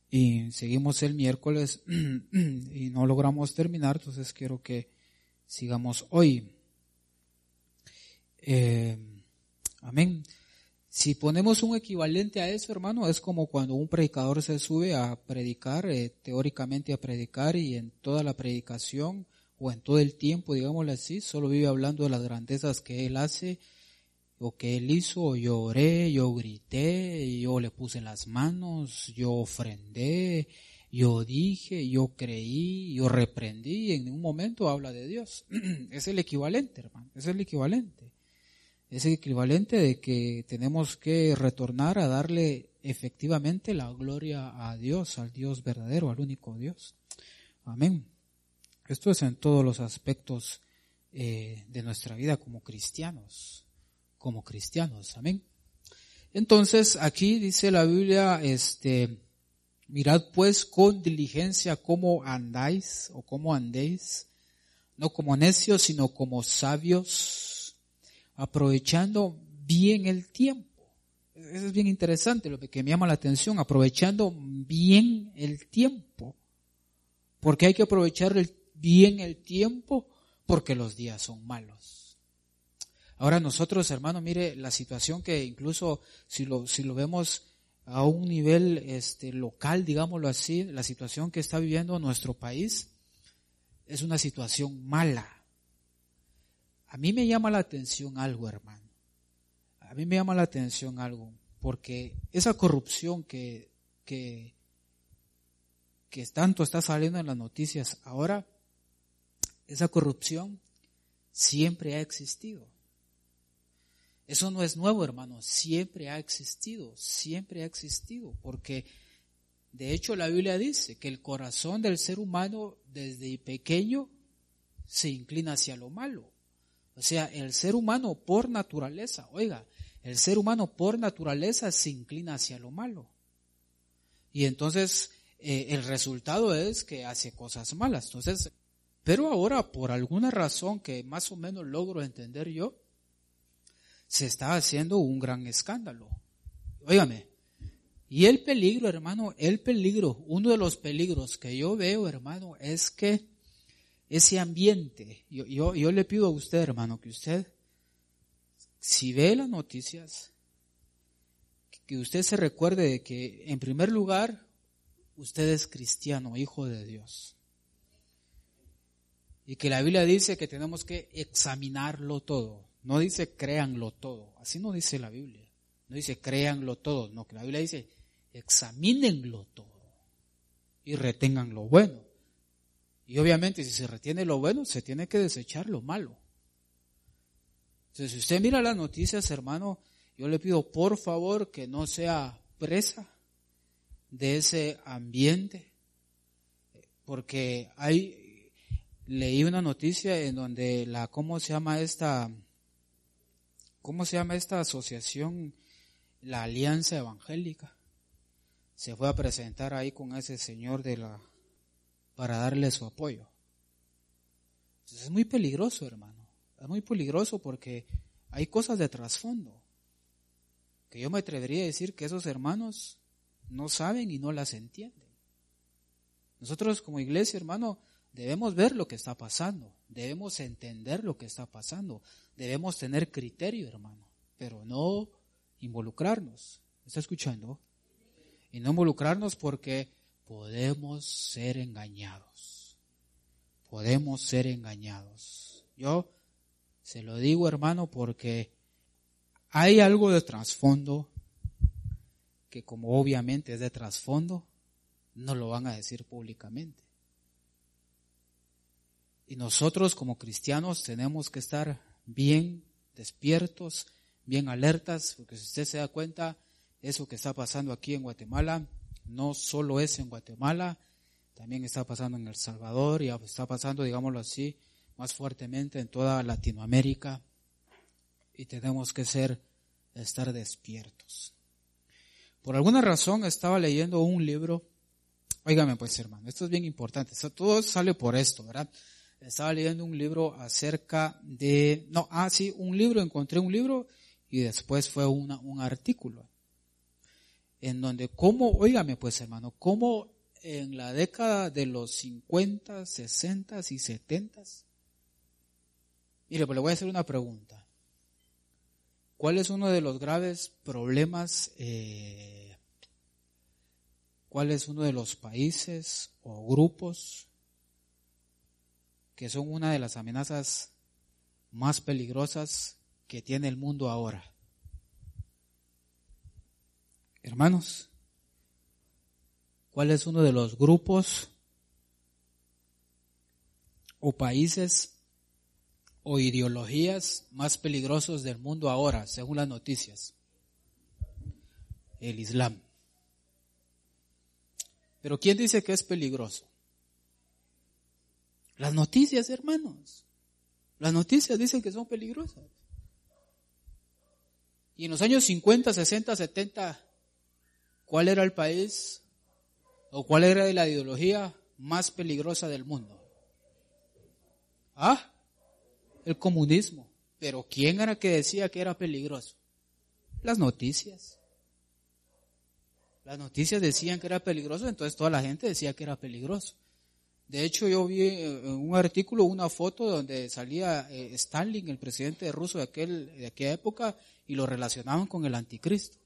y seguimos el miércoles y no logramos terminar, entonces quiero que sigamos hoy. Amén. Si ponemos un equivalente a eso, hermano, es como cuando un predicador se sube a predicar, teóricamente a predicar, y en toda la predicación o en todo el tiempo, digámoslo así, solo vive hablando de las grandezas que él hace o que él hizo. Yo oré, yo grité, yo le puse las manos, yo ofrendé, yo dije, yo creí, yo reprendí, y en un momento habla de Dios. Es el equivalente, hermano, es el equivalente. Es el equivalente de que tenemos que retornar a darle efectivamente la gloria a Dios, al Dios verdadero, al único Dios. Amén. Esto es en todos los aspectos de nuestra vida como cristianos. Amén. Entonces aquí dice la Biblia, mirad pues con diligencia cómo andáis o cómo andéis, no como necios sino como sabios, aprovechando bien el tiempo. Eso es bien interesante, lo que me llama la atención, aprovechando bien el tiempo. ¿Por qué hay que aprovechar bien el tiempo? Porque los días son malos. Ahora nosotros, hermano, mire la situación que incluso si lo vemos a un nivel local, digámoslo así, la situación que está viviendo nuestro país es una situación mala. A mí me llama la atención algo, hermano. A mí me llama la atención algo, porque esa corrupción que tanto está saliendo en las noticias ahora, esa corrupción siempre ha existido. Eso no es nuevo, hermano, siempre ha existido, porque de hecho la Biblia dice que el corazón del ser humano desde pequeño se inclina hacia lo malo. O sea, el ser humano por naturaleza, el ser humano por naturaleza se inclina hacia lo malo. Y entonces el resultado es que hace cosas malas. Entonces, pero ahora por alguna razón que más o menos logro entender yo, se está haciendo un gran escándalo. Óigame, y el peligro, hermano, uno de los peligros que yo veo, hermano, es que ese ambiente, yo le pido a usted, hermano, que usted, si ve las noticias, que usted se recuerde de que, en primer lugar, usted es cristiano, hijo de Dios. Y que la Biblia dice que tenemos que examinarlo todo. No dice créanlo todo. Así no dice la Biblia. No dice créanlo todo. No, que la Biblia dice examínenlo todo. Y retengan lo bueno. Y obviamente si se retiene lo bueno, se tiene que desechar lo malo. Entonces, si usted mira las noticias, hermano, yo le pido por favor que no sea presa de ese ambiente. Porque leí una noticia en donde ¿cómo se llama esta asociación? La Alianza Evangélica. Se fue a presentar ahí con ese señor para darle su apoyo. Entonces es muy peligroso, hermano. Es muy peligroso porque hay cosas de trasfondo que yo me atrevería a decir que esos hermanos no saben y no las entienden. Nosotros como iglesia, hermano, debemos ver lo que está pasando, debemos entender lo que está pasando, debemos tener criterio, hermano, pero no involucrarnos. ¿Me está escuchando? Y no involucrarnos porque podemos ser engañados. Yo se lo digo, hermano, porque hay algo de trasfondo que, como obviamente es de trasfondo, no lo van a decir públicamente. Y nosotros como cristianos tenemos que estar bien despiertos, bien alertas, porque si usted se da cuenta, eso que está pasando aquí en Guatemala, no solo es en Guatemala, también está pasando en El Salvador y está pasando, digámoslo así, más fuertemente en toda Latinoamérica, y tenemos que estar despiertos. Por alguna razón estaba leyendo un libro, óigame pues hermano, esto es bien importante, todo sale por esto, ¿verdad? Estaba leyendo un libro acerca de, encontré un libro y después fue un artículo. en donde óigame pues hermano, cómo en la década de los 50, 60 y 70, mire, pues le voy a hacer una pregunta. ¿Cuál es uno de los graves problemas, cuál es uno de los países o grupos que son una de las amenazas más peligrosas que tiene el mundo ahora? Hermanos, ¿cuál es uno de los grupos o países o ideologías más peligrosos del mundo ahora, según las noticias? El Islam. Pero ¿quién dice que es peligroso? Las noticias, hermanos. Las noticias dicen que son peligrosas. Y en los años 50, 60, 70, ¿cuál era el país o cuál era la ideología más peligrosa del mundo? El comunismo. Pero ¿quién era que decía que era peligroso? Las noticias. Las noticias decían que era peligroso, entonces toda la gente decía que era peligroso. De hecho, yo vi en un artículo una foto donde salía Stalin, el presidente ruso de aquella época, y lo relacionaban con el anticristo.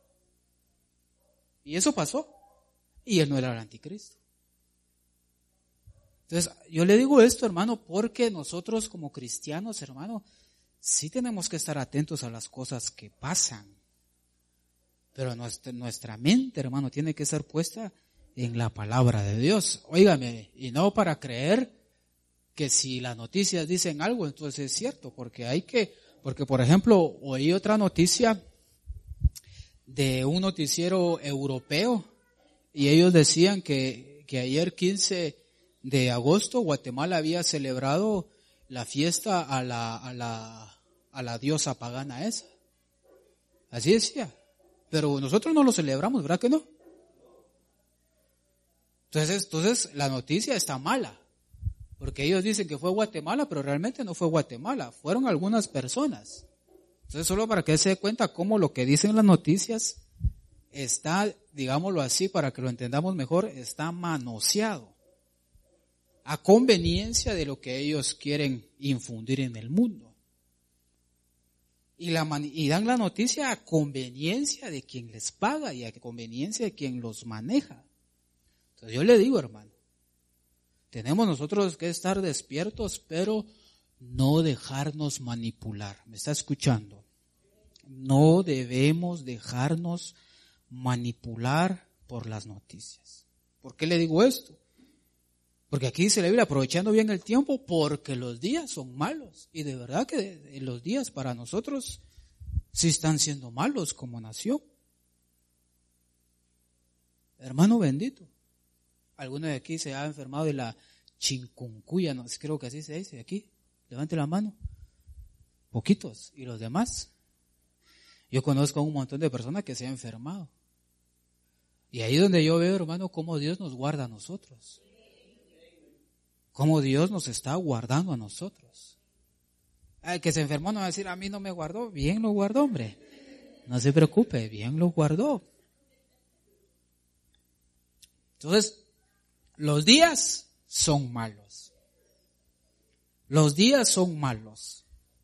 Y eso pasó. Y él no era el anticristo. Entonces, yo le digo esto, hermano, porque nosotros como cristianos, hermano, sí tenemos que estar atentos a las cosas que pasan. Pero nuestra mente, hermano, tiene que ser puesta en la palabra de Dios. Óigame, y no para creer que si las noticias dicen algo, entonces es cierto, porque por ejemplo, oí otra noticia de un noticiero europeo y ellos decían que ayer 15 de agosto Guatemala había celebrado la fiesta a la diosa pagana esa. Así decía. Pero nosotros no lo celebramos, ¿verdad que no? Entonces la noticia está mala, porque ellos dicen que fue Guatemala, pero realmente no fue Guatemala, fueron algunas personas. Entonces solo para que se dé cuenta cómo lo que dicen las noticias está, digámoslo así, para que lo entendamos mejor, está manoseado a conveniencia de lo que ellos quieren infundir en el mundo. Y dan la noticia a conveniencia de quien les paga y a conveniencia de quien los maneja. Entonces yo le digo, hermano, tenemos nosotros que estar despiertos, pero no dejarnos manipular. ¿Me está escuchando? No debemos dejarnos manipular por las noticias. ¿Por qué le digo esto? Porque aquí dice la Biblia, aprovechando bien el tiempo, porque los días son malos. Y de verdad que los días para nosotros sí están siendo malos como nación. Hermano bendito, ¿alguno de aquí se ha enfermado de la chikungunya? No, creo que así se dice aquí. Levante la mano. Poquitos. ¿Y los demás? Yo conozco a un montón de personas que se han enfermado. Y ahí donde yo veo, hermano, cómo Dios nos guarda a nosotros. Cómo Dios nos está guardando a nosotros. El que se enfermó no va a decir, a mí no me guardó. Bien lo guardó, hombre. No se preocupe, bien lo guardó. Entonces, los días son malos. Los días son malos.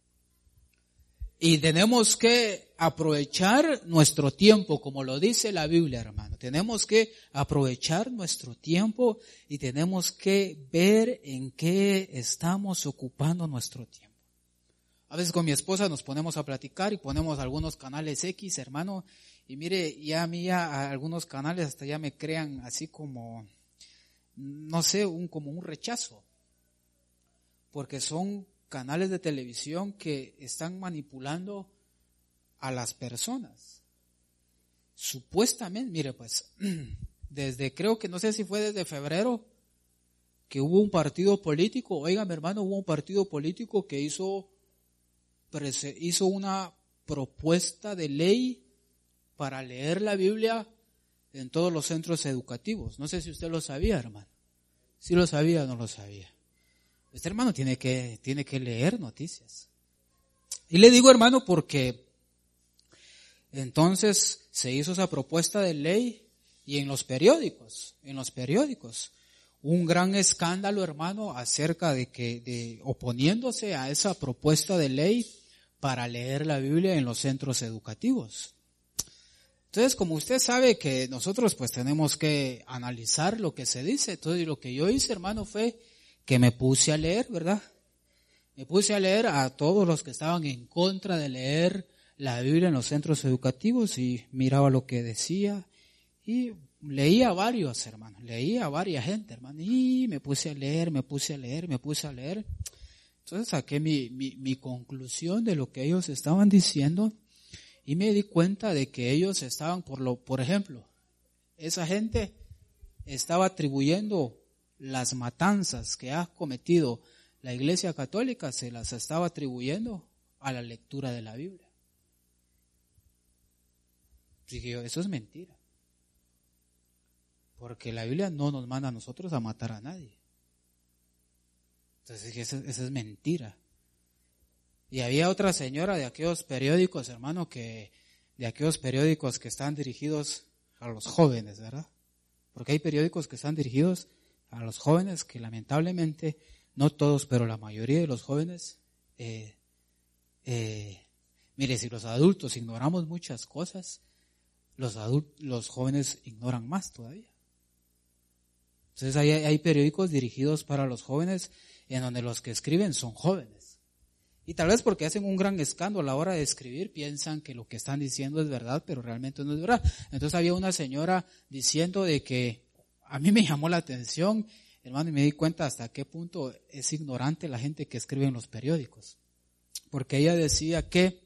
Y tenemos que aprovechar nuestro tiempo, como lo dice la Biblia, hermano. Tenemos que aprovechar nuestro tiempo y tenemos que ver en qué estamos ocupando nuestro tiempo. A veces con mi esposa nos ponemos a platicar y ponemos algunos canales X, hermano, y mire, ya a mí ya algunos canales hasta ya me crean así como, no sé, como un rechazo. Porque son canales de televisión que están manipulando a las personas. Supuestamente, mire pues, creo que no sé si fue desde febrero que hubo un partido político, oigan mi hermano, hubo un partido político que hizo una propuesta de ley para leer la Biblia en todos los centros educativos. No sé si usted lo sabía, hermano. Si lo sabía o no lo sabía. Este hermano tiene que leer noticias. Y le digo, hermano, porque entonces, se hizo esa propuesta de ley y en los periódicos, un gran escándalo, hermano, acerca de oponiéndose a esa propuesta de ley para leer la Biblia en los centros educativos. Entonces, como usted sabe que nosotros pues tenemos que analizar lo que se dice, entonces lo que yo hice, hermano, fue que me puse a leer, ¿verdad? Me puse a leer a todos los que estaban en contra de leer la Biblia en los centros educativos y miraba lo que decía y leía a varios, hermano, leía a varias gente, hermano, y me puse a leer. Entonces saqué mi conclusión de lo que ellos estaban diciendo y me di cuenta de que ellos estaban, por ejemplo, esa gente estaba atribuyendo las matanzas que ha cometido la Iglesia Católica, se las estaba atribuyendo a la lectura de la Biblia. Dije yo, eso es mentira. Porque la Biblia no nos manda a nosotros a matar a nadie. Entonces dije, eso es mentira. Y había otra señora de aquellos periódicos, hermano, de aquellos periódicos que están dirigidos a los jóvenes, ¿verdad? Porque hay periódicos que están dirigidos a los jóvenes que lamentablemente, no todos, pero la mayoría de los jóvenes, mire, si los adultos ignoramos muchas cosas, los jóvenes ignoran más todavía. Entonces hay periódicos dirigidos para los jóvenes en donde los que escriben son jóvenes. Y tal vez porque hacen un gran escándalo a la hora de escribir, piensan que lo que están diciendo es verdad, pero realmente no es verdad. Entonces había una señora diciendo de que, a mí me llamó la atención, hermano, y me di cuenta hasta qué punto es ignorante la gente que escribe en los periódicos. Porque ella decía que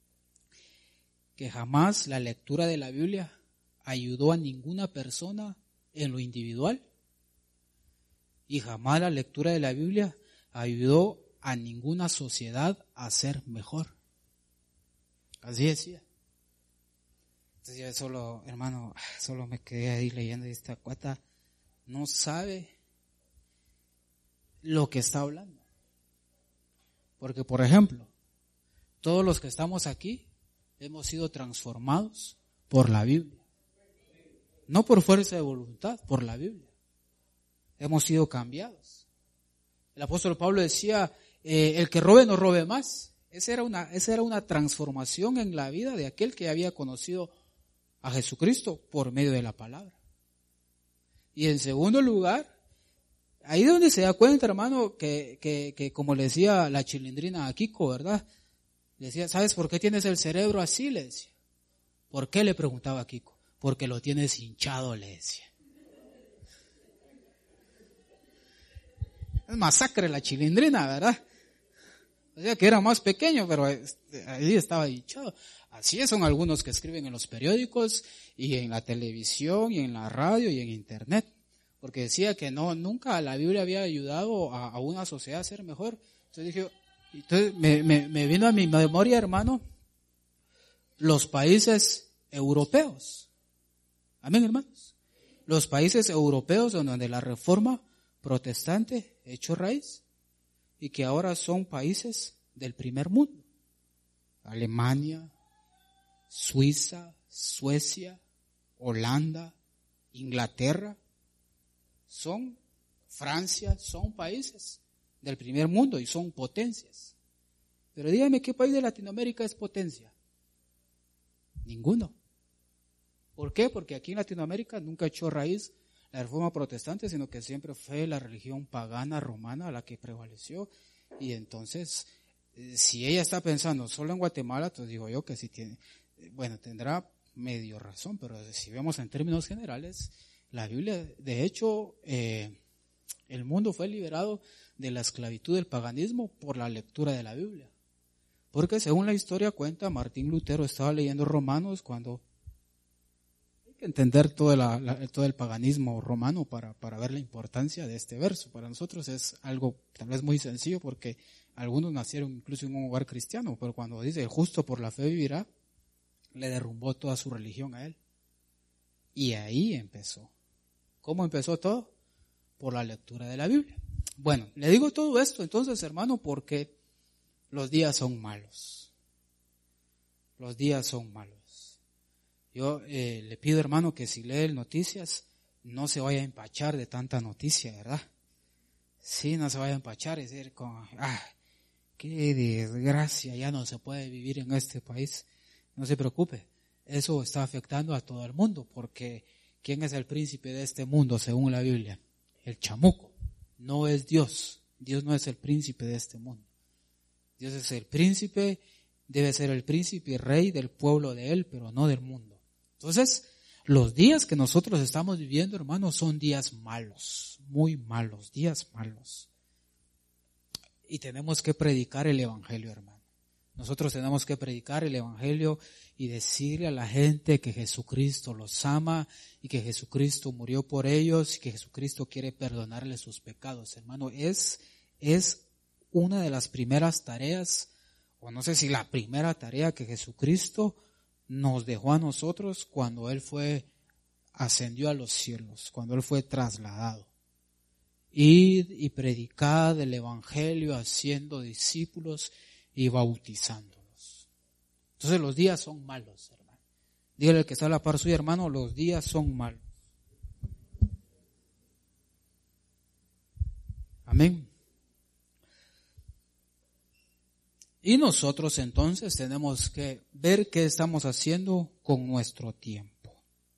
jamás la lectura de la Biblia ayudó a ninguna persona en lo individual y jamás la lectura de la Biblia ayudó a ninguna sociedad a ser mejor. Así decía. Entonces yo solo, hermano, solo me quedé ahí leyendo esta cuata, no sabe lo que está hablando. Porque, por ejemplo, todos los que estamos aquí hemos sido transformados por la Biblia. No por fuerza de voluntad, por la Biblia. Hemos sido cambiados. El apóstol Pablo decía, el que robe no robe más. Esa era una transformación en la vida de aquel que había conocido a Jesucristo por medio de la palabra. Y en segundo lugar, ahí donde se da cuenta, hermano, que como le decía la chilindrina a Kiko, ¿verdad? Le decía, ¿sabes por qué tienes el cerebro así? Le decía. ¿Por qué? Le preguntaba a Kiko. Porque lo tienes hinchado, le decía. Es masacre la chilindrina, ¿verdad? O sea que era más pequeño, pero ahí estaba hinchado. Así son algunos que escriben en los periódicos y en la televisión y en la radio y en internet. Porque decía que nunca la Biblia había ayudado a una sociedad a ser mejor. Entonces me vino a mi memoria, hermano, los países europeos. Amén, hermanos. Los países europeos donde la reforma protestante echó raíz y que ahora son países del primer mundo. Alemania, Suiza, Suecia, Holanda, Inglaterra, Francia, son países del primer mundo y son potencias. Pero dígame, ¿qué país de Latinoamérica es potencia? Ninguno. ¿Por qué? Porque aquí en Latinoamérica nunca echó raíz la reforma protestante, sino que siempre fue la religión pagana romana la que prevaleció. Y entonces, si ella está pensando solo en Guatemala, entonces digo yo que sí tendrá medio razón, pero si vemos en términos generales, la Biblia, de hecho, el mundo fue liberado de la esclavitud del paganismo por la lectura de la Biblia. Porque según la historia cuenta, Martín Lutero estaba leyendo Romanos cuando hay que entender todo el paganismo romano para ver la importancia de este verso. Para nosotros es algo tal vez muy sencillo porque algunos nacieron incluso en un hogar cristiano, pero cuando dice el justo por la fe vivirá, le derrumbó toda su religión a él. Y ahí empezó. ¿Cómo empezó todo? Por la lectura de la Biblia. Bueno, le digo todo esto entonces, hermano, porque los días son malos. Los días son malos. Yo le pido, hermano, que si lee noticias, no se vaya a empachar de tanta noticia, ¿verdad? Sí, no se vaya a empachar y decir, qué desgracia, ya no se puede vivir en este país. No se preocupe, eso está afectando a todo el mundo, porque ¿quién es el príncipe de este mundo según la Biblia? El chamuco, no es Dios. Dios no es el príncipe de este mundo. Dios es el príncipe, debe ser el príncipe y rey del pueblo de Él, pero no del mundo. Entonces, los días que nosotros estamos viviendo, hermanos, son días malos, muy malos, días malos. Y tenemos que predicar el evangelio, hermano. Nosotros tenemos que predicar el evangelio y decirle a la gente que Jesucristo los ama y que Jesucristo murió por ellos y que Jesucristo quiere perdonarles sus pecados, hermano. Es una de las primeras tareas, o no sé si la primera tarea que Jesucristo nos dejó a nosotros cuando Él ascendió a los cielos, cuando Él fue trasladado. Id y predicad el evangelio haciendo discípulos y bautizándolos. Entonces los días son malos, hermano. Dígale al que está a la par suya, hermano, los días son malos. Amén. Y nosotros entonces tenemos que ver qué estamos haciendo con nuestro tiempo.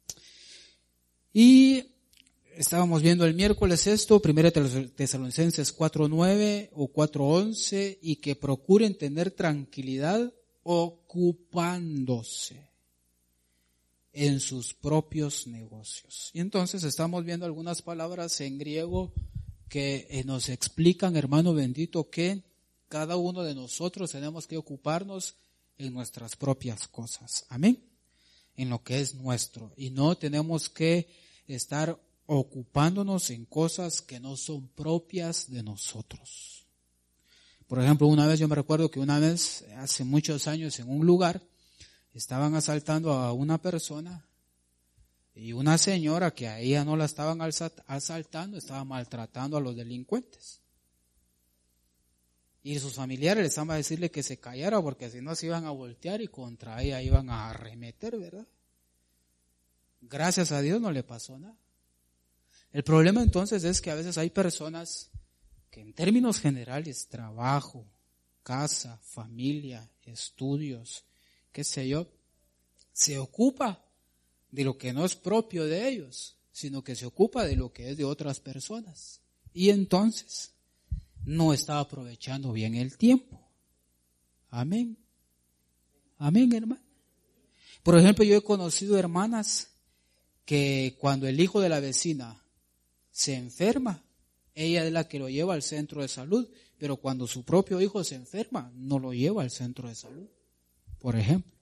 Y estábamos viendo el miércoles esto, 1 Tesalonicenses 4:9 o 4:11, y que procuren tener tranquilidad ocupándose en sus propios negocios. Y entonces estamos viendo algunas palabras en griego que nos explican, hermano bendito, que cada uno de nosotros tenemos que ocuparnos en nuestras propias cosas. Amén. En lo que es nuestro. Y no tenemos que estar ocupándonos en cosas que no son propias de nosotros. Por ejemplo, una vez yo me recuerdo que hace muchos años, en un lugar, estaban asaltando a una persona y una señora que a ella no la estaban asaltando, estaba maltratando a los delincuentes. Y sus familiares le estaban a decirle que se callara porque si no se iban a voltear y contra ella iban a arremeter, ¿verdad? Gracias a Dios no le pasó nada. El problema entonces es que a veces hay personas que en términos generales, trabajo, casa, familia, estudios, qué sé yo, se ocupa de lo que no es propio de ellos, sino que se ocupa de lo que es de otras personas. Y entonces no está aprovechando bien el tiempo. Amén. Amén, hermano. Por ejemplo, yo he conocido hermanas que cuando el hijo de la vecina se enferma, ella es la que lo lleva al centro de salud, pero cuando su propio hijo se enferma, no lo lleva al centro de salud, por ejemplo.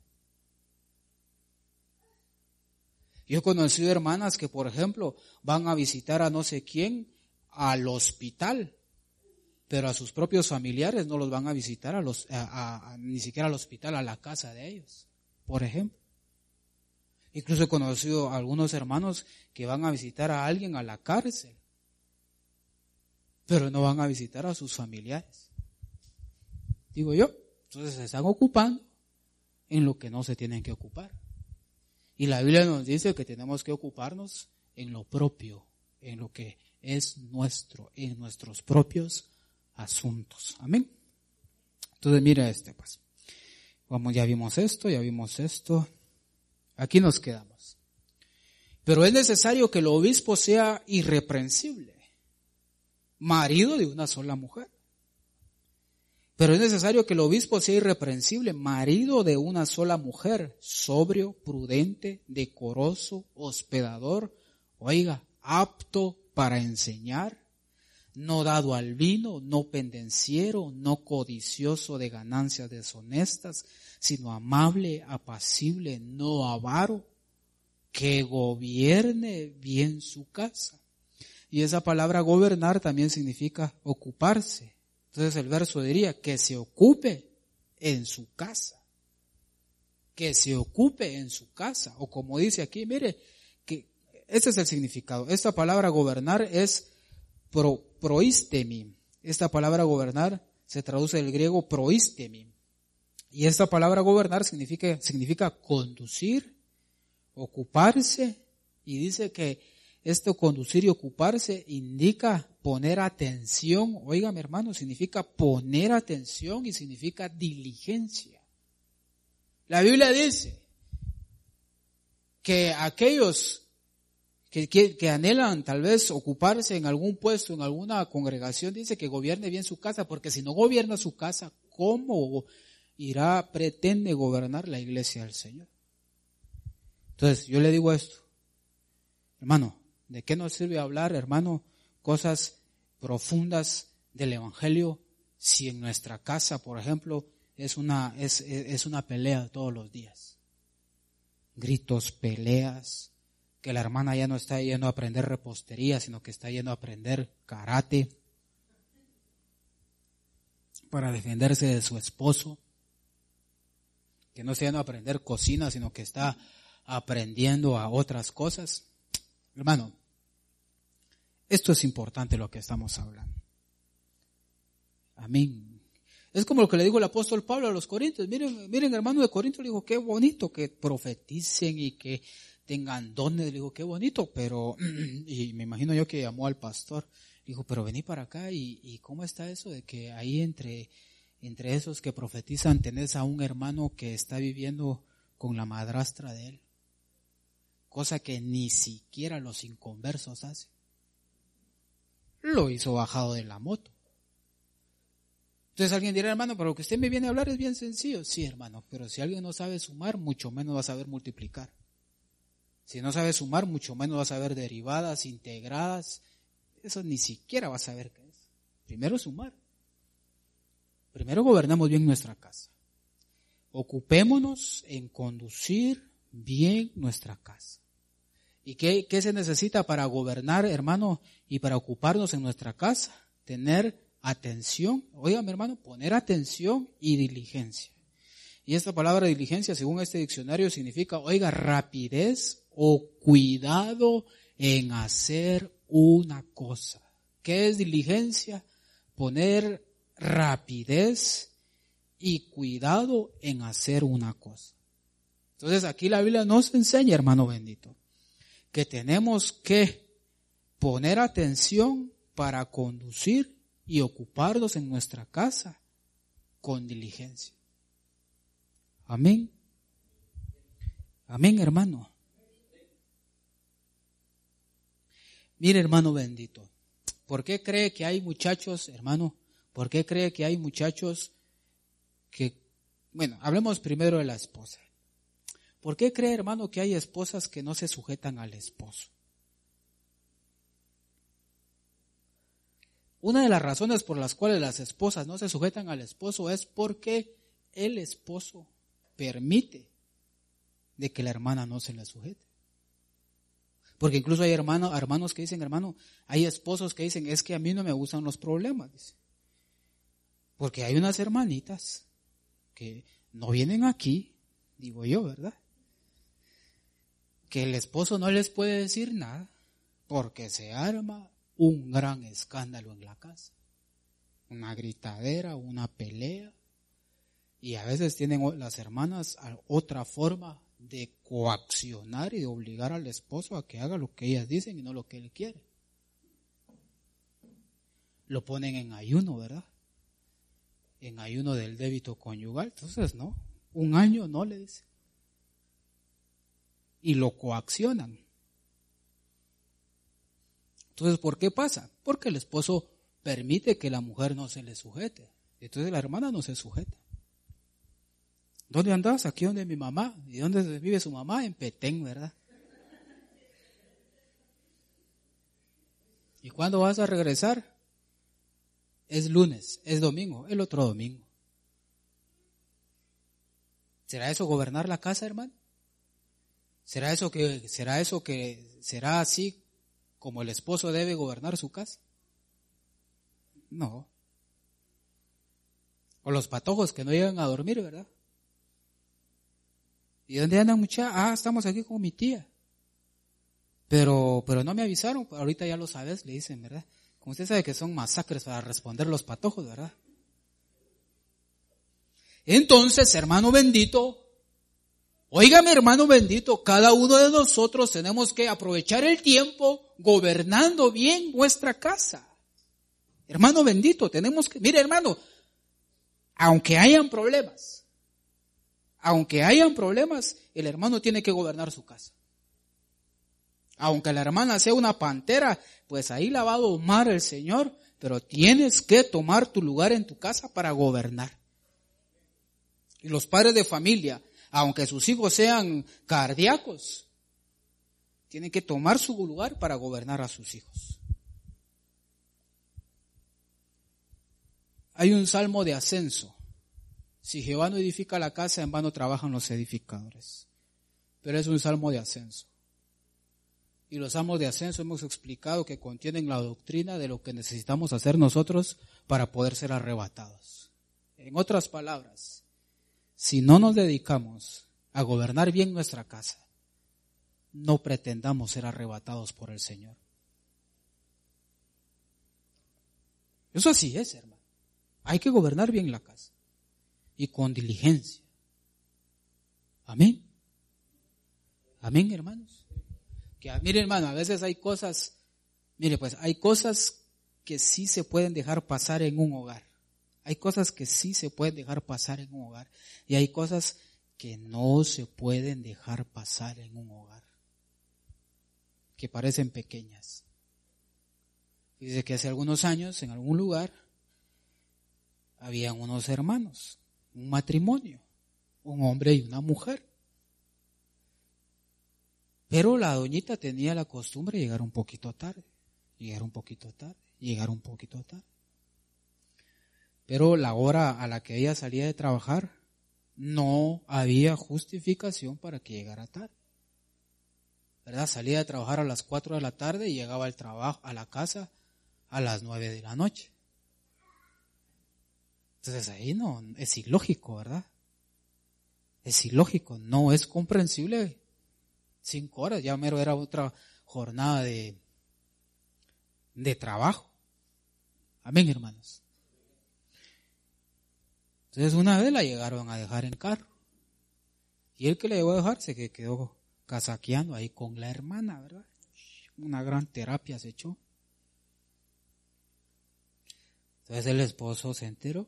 Yo he conocido hermanas que, por ejemplo, van a visitar a no sé quién al hospital, pero a sus propios familiares no los van a visitar ni siquiera al hospital, a la casa de ellos, por ejemplo. Incluso he conocido a algunos hermanos que van a visitar a alguien a la cárcel, pero no van a visitar a sus familiares. Digo yo, entonces se están ocupando en lo que no se tienen que ocupar. Y la Biblia nos dice que tenemos que ocuparnos en lo propio, en lo que es nuestro, en nuestros propios asuntos. Amén. Entonces mira pues. Ya vimos esto. Aquí nos quedamos. Pero es necesario que el obispo sea irreprensible, marido de una sola mujer. Pero es necesario que el obispo sea irreprensible, marido de una sola mujer, sobrio, prudente, decoroso, hospedador, apto para enseñar, no dado al vino, no pendenciero, no codicioso de ganancias deshonestas, sino amable, apacible, no avaro, que gobierne bien su casa. Y esa palabra gobernar también significa ocuparse. Entonces el verso diría que se ocupe en su casa. Que se ocupe en su casa. O como dice aquí, mire, que este es el significado. Esta palabra gobernar es proistemi. Esta palabra gobernar se traduce del griego proistemi. Y esta palabra gobernar significa conducir Ocuparse, y dice que esto conducir y ocuparse indica poner atención. Óigame, hermano, significa poner atención y significa diligencia. La Biblia dice que aquellos que anhelan tal vez ocuparse en algún puesto, en alguna congregación, dice que gobierne bien su casa, porque si no gobierna su casa, ¿cómo pretende gobernar la iglesia del Señor? Entonces, yo le digo esto, hermano, ¿de qué nos sirve hablar, hermano, cosas profundas del Evangelio si en nuestra casa, por ejemplo, es una pelea todos los días? Gritos, peleas, que la hermana ya no está yendo a aprender repostería, sino que está yendo a aprender karate para defenderse de su esposo, que no está yendo a aprender cocina, sino que está aprendiendo a otras cosas. Hermano, esto es importante lo que estamos hablando. Amén. Es como lo que le dijo el apóstol Pablo a los corintios. Miren, hermano de Corinto, le dijo, qué bonito que profeticen y que tengan dones. Le digo, qué bonito, pero, y me imagino yo que llamó al pastor. Le dijo, pero vení para acá, y ¿cómo está eso de que ahí entre esos que profetizan tenés a un hermano que está viviendo con la madrastra de él? Cosa que ni siquiera los inconversos hacen. Lo hizo bajado de la moto. Entonces alguien dirá, hermano, pero lo que usted me viene a hablar es bien sencillo. Sí, hermano, pero si alguien no sabe sumar, mucho menos va a saber multiplicar. Si no sabe sumar, mucho menos va a saber derivadas, integradas. Eso ni siquiera va a saber qué es. Primero sumar. Primero gobernamos bien nuestra casa. Ocupémonos en conducir bien nuestra casa. ¿Y qué se necesita para gobernar, hermano, y para ocuparnos en nuestra casa? Tener atención, óigame, hermano, poner atención y diligencia. Y esta palabra diligencia, según este diccionario, significa, oiga, rapidez o cuidado en hacer una cosa. ¿Qué es diligencia? Poner rapidez y cuidado en hacer una cosa. Entonces aquí la Biblia nos enseña, hermano bendito, que tenemos que poner atención para conducir y ocuparnos en nuestra casa con diligencia. Amén. Amén, hermano. Mire, hermano bendito, ¿por qué cree que hay muchachos, hermano? ¿Por qué cree que hay muchachos que, bueno, hablemos primero de la esposa. ¿Por qué cree, hermano, que hay esposas que no se sujetan al esposo? Una de las razones por las cuales las esposas no se sujetan al esposo es porque el esposo permite de que la hermana no se le sujete. Porque incluso hay hermanos que dicen, hermano, hay esposos que dicen, es que a mí no me gustan los problemas, dice. Porque hay unas hermanitas que no vienen aquí, digo yo, ¿verdad? Que el esposo no les puede decir nada porque se arma un gran escándalo en la casa. Una gritadera, una pelea. Y a veces tienen las hermanas otra forma de coaccionar y de obligar al esposo a que haga lo que ellas dicen y no lo que él quiere. Lo ponen en ayuno, ¿verdad? En ayuno del débito conyugal. Entonces, no, un año no le dice. Y lo coaccionan. Entonces, ¿por qué pasa? Porque el esposo permite que la mujer no se le sujete. Entonces la hermana no se sujeta. ¿Dónde andas? Aquí donde mi mamá. ¿Y dónde vive su mamá? En Petén, ¿verdad? ¿Y cuándo vas a regresar? Es lunes, es domingo, el otro domingo. ¿Será eso gobernar la casa, hermano? ¿Será así como el esposo debe gobernar su casa? No. O los patojos que no llegan a dormir, ¿verdad? ¿Y dónde andan, muchacha? Estamos aquí con mi tía. Pero no me avisaron, ahorita ya lo sabes, le dicen, ¿verdad? Como usted sabe que son masacres para responder los patojos, ¿verdad? Entonces, hermano bendito, Óigame, hermano bendito, cada uno de nosotros tenemos que aprovechar el tiempo gobernando bien nuestra casa. Hermano bendito, tenemos que, mire hermano, aunque hayan problemas, el hermano tiene que gobernar su casa. Aunque la hermana sea una pantera, pues ahí la va a domar el Señor, pero tienes que tomar tu lugar en tu casa para gobernar. Y los padres de familia, aunque sus hijos sean cardíacos, tienen que tomar su lugar para gobernar a sus hijos. Hay un salmo de ascenso. Si Jehová no edifica la casa, en vano trabajan los edificadores. Pero es un salmo de ascenso. Y los salmos de ascenso hemos explicado que contienen la doctrina de lo que necesitamos hacer nosotros para poder ser arrebatados. En otras palabras, si no nos dedicamos a gobernar bien nuestra casa, no pretendamos ser arrebatados por el Señor. Eso así es, hermano. Hay que gobernar bien la casa y con diligencia. Amén. Amén, hermanos. Que mire, hermano, a veces hay cosas, hay cosas que sí se pueden dejar pasar en un hogar. Hay cosas que sí se pueden dejar pasar en un hogar. Y hay cosas que no se pueden dejar pasar en un hogar. Que parecen pequeñas. Dice que hace algunos años, en algún lugar, habían unos hermanos, un matrimonio, un hombre y una mujer. Pero la doñita tenía la costumbre de llegar un poquito tarde. Pero la hora a la que ella salía de trabajar, no había justificación para que llegara tarde. ¿Verdad? Salía de trabajar a las 4 de la tarde y llegaba al trabajo, a la casa a las 9 de la noche. Entonces ahí no, es ilógico, ¿verdad? Es ilógico, no es comprensible. 5 horas, ya mero era otra jornada de trabajo. Amén, hermanos. Entonces una vez la llegaron a dejar en carro. Y el que la llegó a dejar se quedó casaqueando ahí con la hermana, ¿verdad? Una gran terapia se echó. Entonces el esposo se enteró.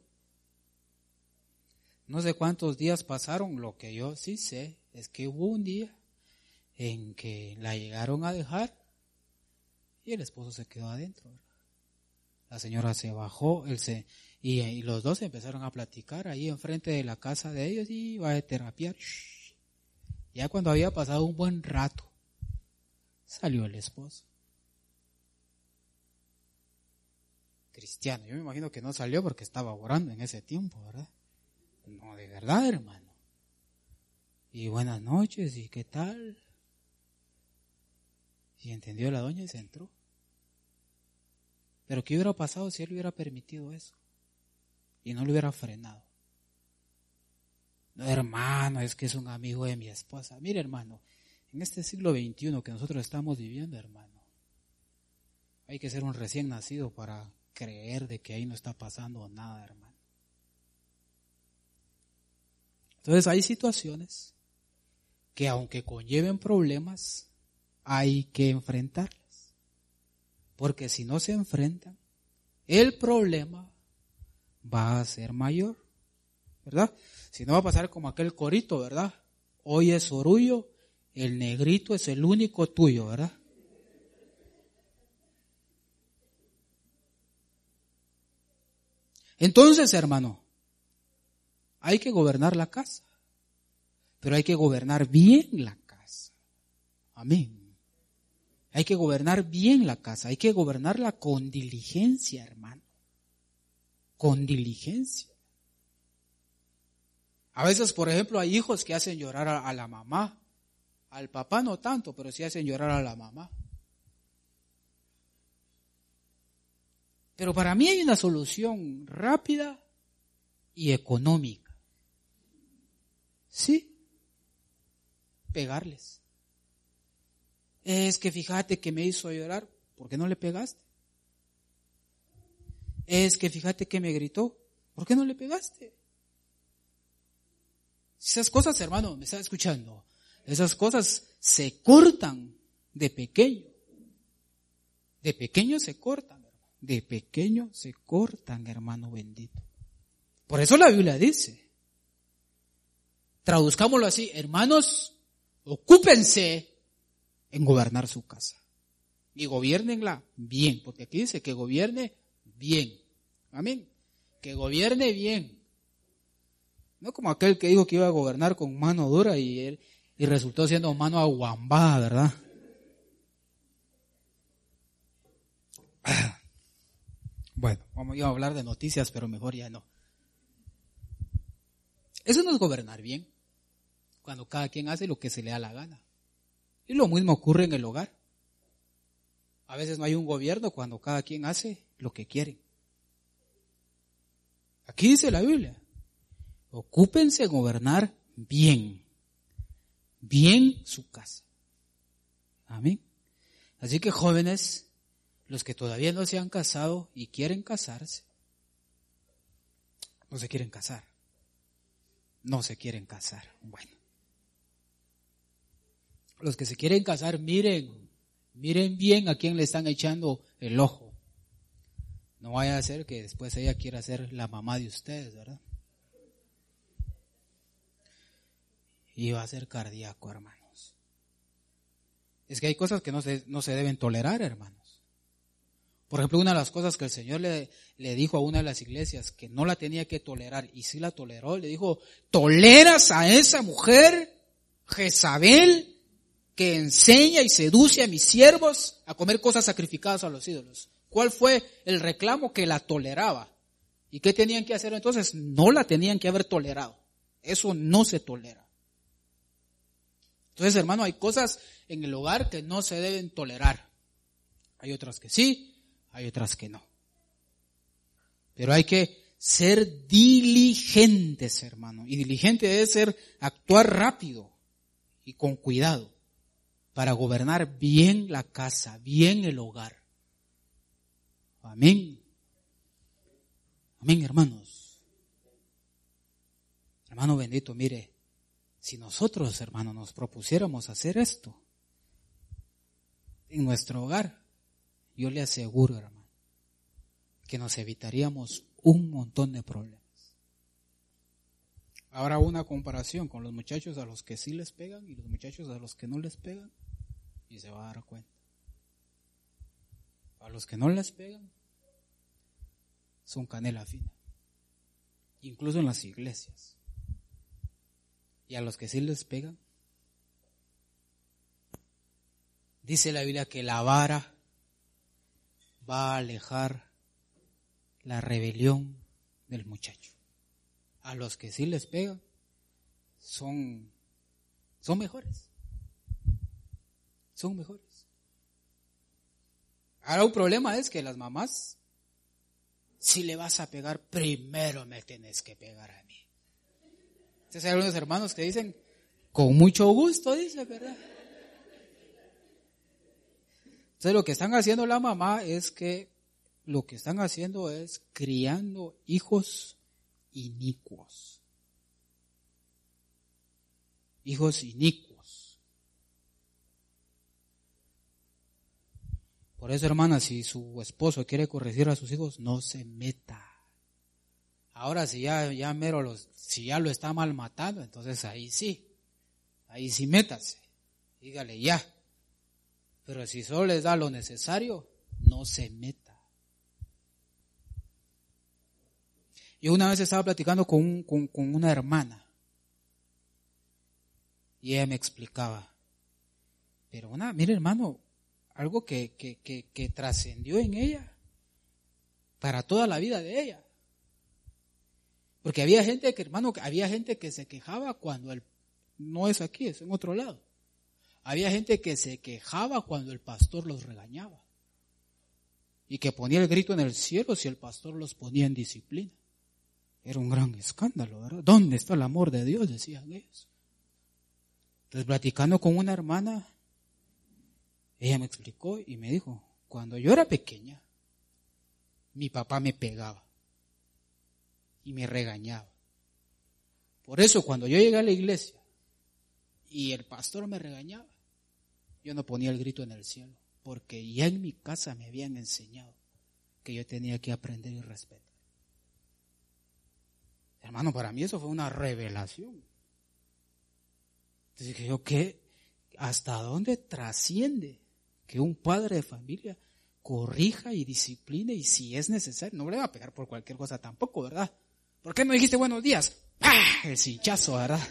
No sé cuántos días pasaron, lo que yo sí sé es que hubo un día en que la llegaron a dejar y el esposo se quedó adentro, ¿verdad? La señora se bajó, y los dos empezaron a platicar ahí enfrente de la casa de ellos y iba a terapiar. Ya cuando había pasado un buen rato, salió el esposo. Cristiano, yo me imagino que no salió porque estaba orando en ese tiempo, ¿verdad? No, de verdad, hermano. Y buenas noches, ¿y qué tal? Y entendió la doña y se entró. Pero ¿qué hubiera pasado si él hubiera permitido eso? Y no lo hubiera frenado. No, hermano, es que es un amigo de mi esposa. Mire, hermano, en este siglo XXI que nosotros estamos viviendo, hermano, hay que ser un recién nacido para creer de que ahí no está pasando nada, hermano. Entonces hay situaciones que aunque conlleven problemas, hay que enfrentarlas. Porque si no se enfrentan, el problema va a ser mayor, ¿verdad? Si no va a pasar como aquel corito, ¿verdad? Hoy es orullo, el negrito es el único tuyo, ¿verdad? Entonces, hermano, hay que gobernar la casa, pero hay que gobernar bien la casa. Amén. Hay que gobernar bien la casa, hay que gobernarla con diligencia, hermano. Con diligencia. A veces, por ejemplo, hay hijos que hacen llorar a la mamá. Al papá no tanto, pero sí hacen llorar a la mamá. Pero para mí hay una solución rápida y económica. Sí, pegarles. Es que fíjate que me hizo llorar, ¿por qué no le pegaste? Es que fíjate que me gritó, ¿por qué no le pegaste? Esas cosas, hermano, me está escuchando, esas cosas se cortan de pequeño. De pequeño se cortan, hermano. De pequeño se cortan, hermano bendito. Por eso la Biblia dice, traduzcámoslo así, hermanos, ocúpense en gobernar su casa. Y gobiernenla bien, porque aquí dice que gobierne bien. Amén. Que gobierne bien. No como aquel que dijo que iba a gobernar con mano dura y resultó siendo mano aguambada, ¿verdad? Bueno, iba a hablar de noticias, pero mejor ya no. Eso no es gobernar bien, cuando cada quien hace lo que se le da la gana. Y lo mismo ocurre en el hogar. A veces no hay un gobierno cuando cada quien hace lo que quiere. Aquí dice la Biblia, ocúpense en gobernar bien, bien su casa. Amén. Así que jóvenes, los que todavía no se han casado y quieren casarse, no se quieren casar. No se quieren casar. Bueno. Los que se quieren casar, miren bien a quién le están echando el ojo. No vaya a ser que después ella quiera ser la mamá de ustedes, ¿verdad? Y va a ser cardíaco, hermanos. Es que hay cosas que no se deben tolerar, hermanos. Por ejemplo, una de las cosas que el Señor le dijo a una de las iglesias que no la tenía que tolerar, y sí la toleró, le dijo, ¿toleras a esa mujer, Jezabel, que enseña y seduce a mis siervos a comer cosas sacrificadas a los ídolos? ¿Cuál fue el reclamo? Que la toleraba. ¿Y qué tenían que hacer entonces? No la tenían que haber tolerado. Eso no se tolera. Entonces, hermano, hay cosas en el hogar que no se deben tolerar. Hay otras que sí, hay otras que no. Pero hay que ser diligentes, hermano. Y diligente es actuar rápido y con cuidado para gobernar bien la casa, bien el hogar. Amén. Amén, hermanos. Hermano bendito, mire, si nosotros, hermano, nos propusiéramos hacer esto en nuestro hogar, yo le aseguro, hermano, que nos evitaríamos un montón de problemas. Ahora una comparación con los muchachos a los que sí les pegan y los muchachos a los que no les pegan, y se va a dar cuenta. A los que no les pegan son canela fina, incluso en las iglesias. Y a los que sí les pegan, dice la Biblia que la vara va a alejar la rebelión del muchacho. A los que sí les pegan son mejores. Son mejores. Ahora un problema es que las mamás, si le vas a pegar, primero me tenés que pegar a mí. Entonces hay algunos hermanos que dicen, con mucho gusto, dice, ¿verdad? Entonces lo que están haciendo la mamá es criando hijos inicuos. Hijos inicuos. Por eso, hermana, si su esposo quiere corregir a sus hijos, no se meta. Ahora si si ya lo está mal matando, entonces ahí sí métase. Dígale ya. Pero si solo les da lo necesario, no se meta. Yo una vez estaba platicando con una hermana y ella me explicaba, pero mire hermano, algo que trascendió en ella para toda la vida de ella. Porque había gente que se quejaba cuando no es aquí, es en otro lado. Había gente que se quejaba cuando el pastor los regañaba y que ponía el grito en el cielo si el pastor los ponía en disciplina. Era un gran escándalo, ¿verdad? ¿Dónde está el amor de Dios?, decían ellos. Entonces, platicando con una hermana, ella me explicó y me dijo, cuando yo era pequeña, mi papá me pegaba y me regañaba. Por eso cuando yo llegué a la iglesia y el pastor me regañaba, yo no ponía el grito en el cielo, porque ya en mi casa me habían enseñado que yo tenía que aprender y respetar. Hermano, para mí eso fue una revelación. Entonces dije yo, ¿qué? ¿Hasta dónde trasciende que un padre de familia corrija y discipline? Y si es necesario, no le va a pegar por cualquier cosa tampoco, ¿verdad? ¿Por qué no dijiste buenos días? ¡Pah! El cinchazo, ¿verdad?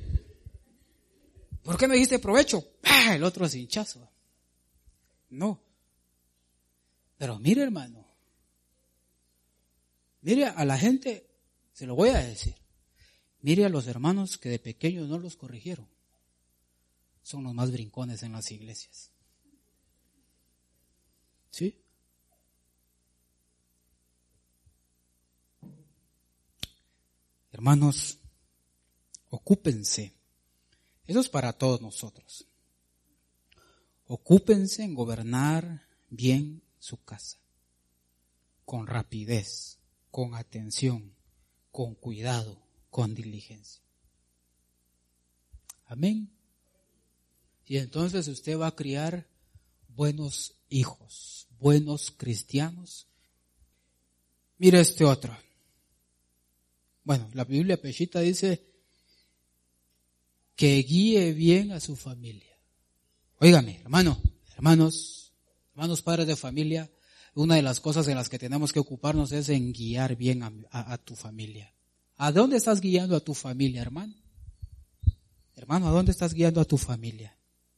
¿Por qué no dijiste provecho? ¡Pah! El otro cinchazo. No. Pero mire, hermano, mire a la gente, se lo voy a decir, mire a los hermanos que de pequeños no los corrigieron. Son los más brincones en las iglesias. ¿Sí? Hermanos, ocúpense. Eso es para todos nosotros. Ocúpense en gobernar bien su casa. Con rapidez, con atención, con cuidado, con diligencia. Amén. Y entonces usted va a criar buenos hijos, buenos cristianos. Mira este otro. Bueno, la Biblia Peshita dice que guíe bien a su familia. Óigame, hermanos padres de familia, una de las cosas en las que tenemos que ocuparnos es en guiar bien a tu familia. ¿A dónde estás guiando a tu familia, hermano? Hermano, ¿a dónde estás guiando a tu familia?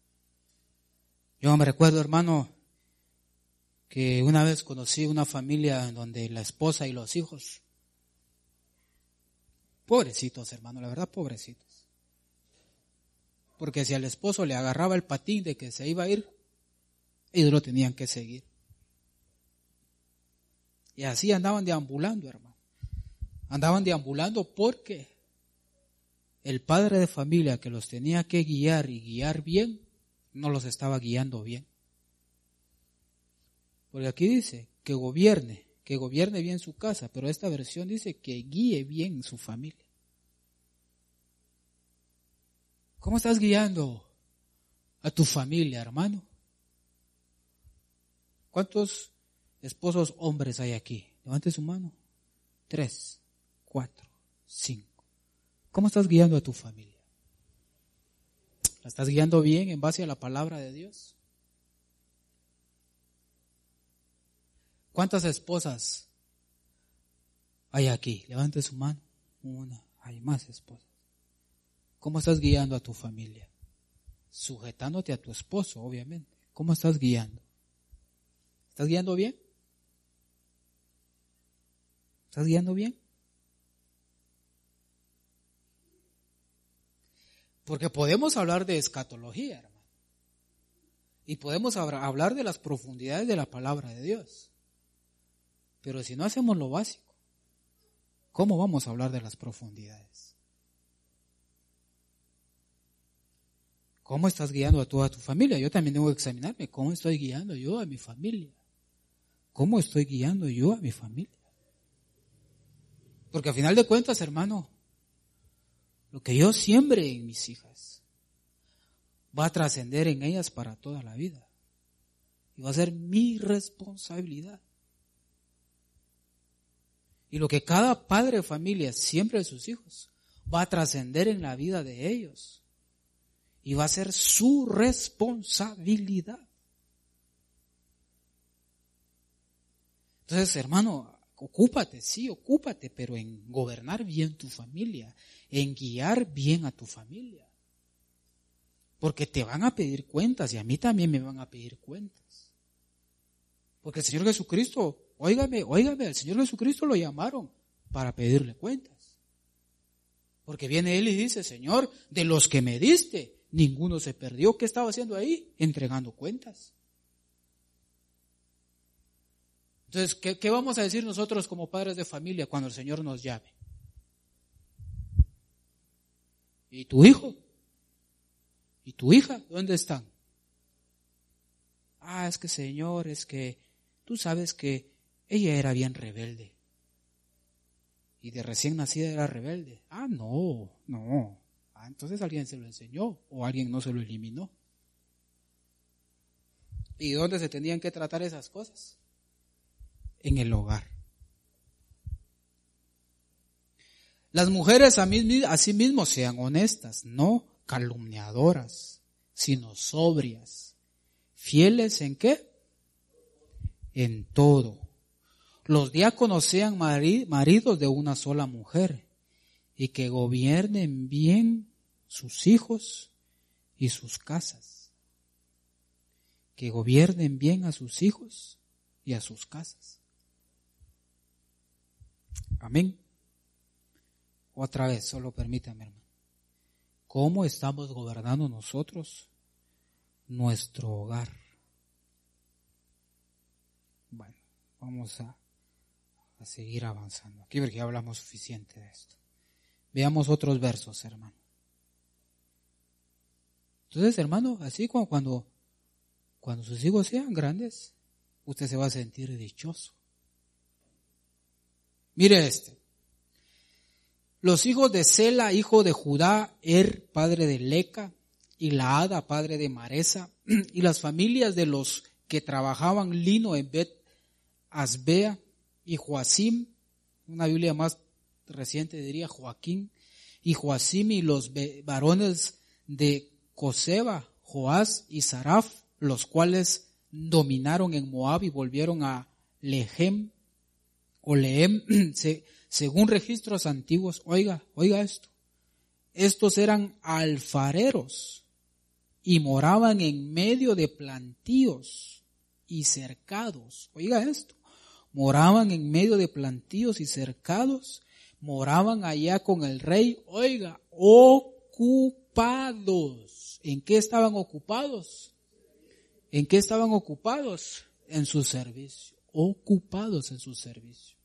Yo me recuerdo, hermano, que una vez conocí una familia en donde la esposa y los hijos, pobrecitos, hermano, la verdad, pobrecitos. Porque si al esposo le agarraba el patín de que se iba a ir, ellos lo tenían que seguir. Y así andaban deambulando, hermano. Andaban deambulando porque el padre de familia que los tenía que guiar y guiar bien, no los estaba guiando bien. Porque aquí dice que gobierne bien su casa, pero esta versión dice que guíe bien su familia. ¿Cómo estás guiando a tu familia, hermano? ¿Cuántos esposos hombres hay aquí? Levante su mano. 3, 4, 5. ¿Cómo estás guiando a tu familia? ¿La estás guiando bien en base a la palabra de Dios? ¿Cuántas esposas hay aquí? Levante su mano. Una. Hay más esposas. ¿Cómo estás guiando a tu familia? Sujetándote a tu esposo, obviamente. ¿Cómo estás guiando? ¿Estás guiando bien? ¿Estás guiando bien? Porque podemos hablar de escatología, hermano. Y podemos hablar de las profundidades de la palabra de Dios. Pero si no hacemos lo básico, ¿cómo vamos a hablar de las profundidades? ¿Cómo estás guiando a toda tu familia? Yo también tengo que examinarme. ¿Cómo estoy guiando yo a mi familia? ¿Cómo estoy guiando yo a mi familia? Porque al final de cuentas, hermano, lo que yo siembre en mis hijas va a trascender en ellas para toda la vida. Y va a ser mi responsabilidad. Y lo que cada padre de familia siembre de sus hijos va a trascender en la vida de ellos. Y va a ser su responsabilidad. Entonces, hermano, ocúpate, pero en gobernar bien tu familia, en guiar bien a tu familia. Porque te van a pedir cuentas y a mí también me van a pedir cuentas. Porque el Señor Jesucristo, óigame, al Señor Jesucristo lo llamaron para pedirle cuentas. Porque viene Él y dice, Señor, de los que me diste, ninguno se perdió. ¿Qué estaba haciendo ahí? Entregando cuentas. Entonces, ¿qué vamos a decir nosotros como padres de familia cuando el Señor nos llame? ¿Y tu hijo? ¿Y tu hija? ¿Dónde están? Es que Señor, es que tú sabes que ella era bien rebelde. y de recién nacida era rebelde. Ah, no. Ah, entonces alguien se lo enseñó o alguien no se lo eliminó. ¿Y dónde se tenían que tratar esas cosas? En el hogar. Las mujeres asimismo sean honestas, no calumniadoras, sino sobrias. ¿Fieles en qué? En todo. Los diáconos sean maridos de una sola mujer y que gobiernen bien sus hijos y sus casas. Que gobiernen bien a sus hijos y a sus casas. Amén. Otra vez, solo permítame, hermano. ¿Cómo estamos gobernando nosotros nuestro hogar? Bueno, vamos a seguir avanzando aquí porque ya hablamos suficiente de esto. Veamos otros versos, hermano. Entonces, hermano, así como cuando sus hijos sean grandes, usted se va a sentir dichoso. Mire este. Los hijos de Sela, hijo de Judá, padre de Leca, y Laada, padre de Maresa, y las familias de los que trabajaban lino en Bet Asbea, y Joacim, una Biblia más reciente diría Joaquín, y Joacim, y los varones de Coseba, Joás y Saraf, los cuales dominaron en Moab y volvieron a Lehem, o Lehem, según registros antiguos. Oiga esto. Estos eran alfareros y moraban en medio de plantíos y cercados. Oiga esto. Moraban en medio de plantíos y cercados. Moraban allá con el rey. Oiga, ocupados. ¿En qué estaban ocupados? ¿En qué estaban ocupados? En su servicio. Ocupados en su servicio.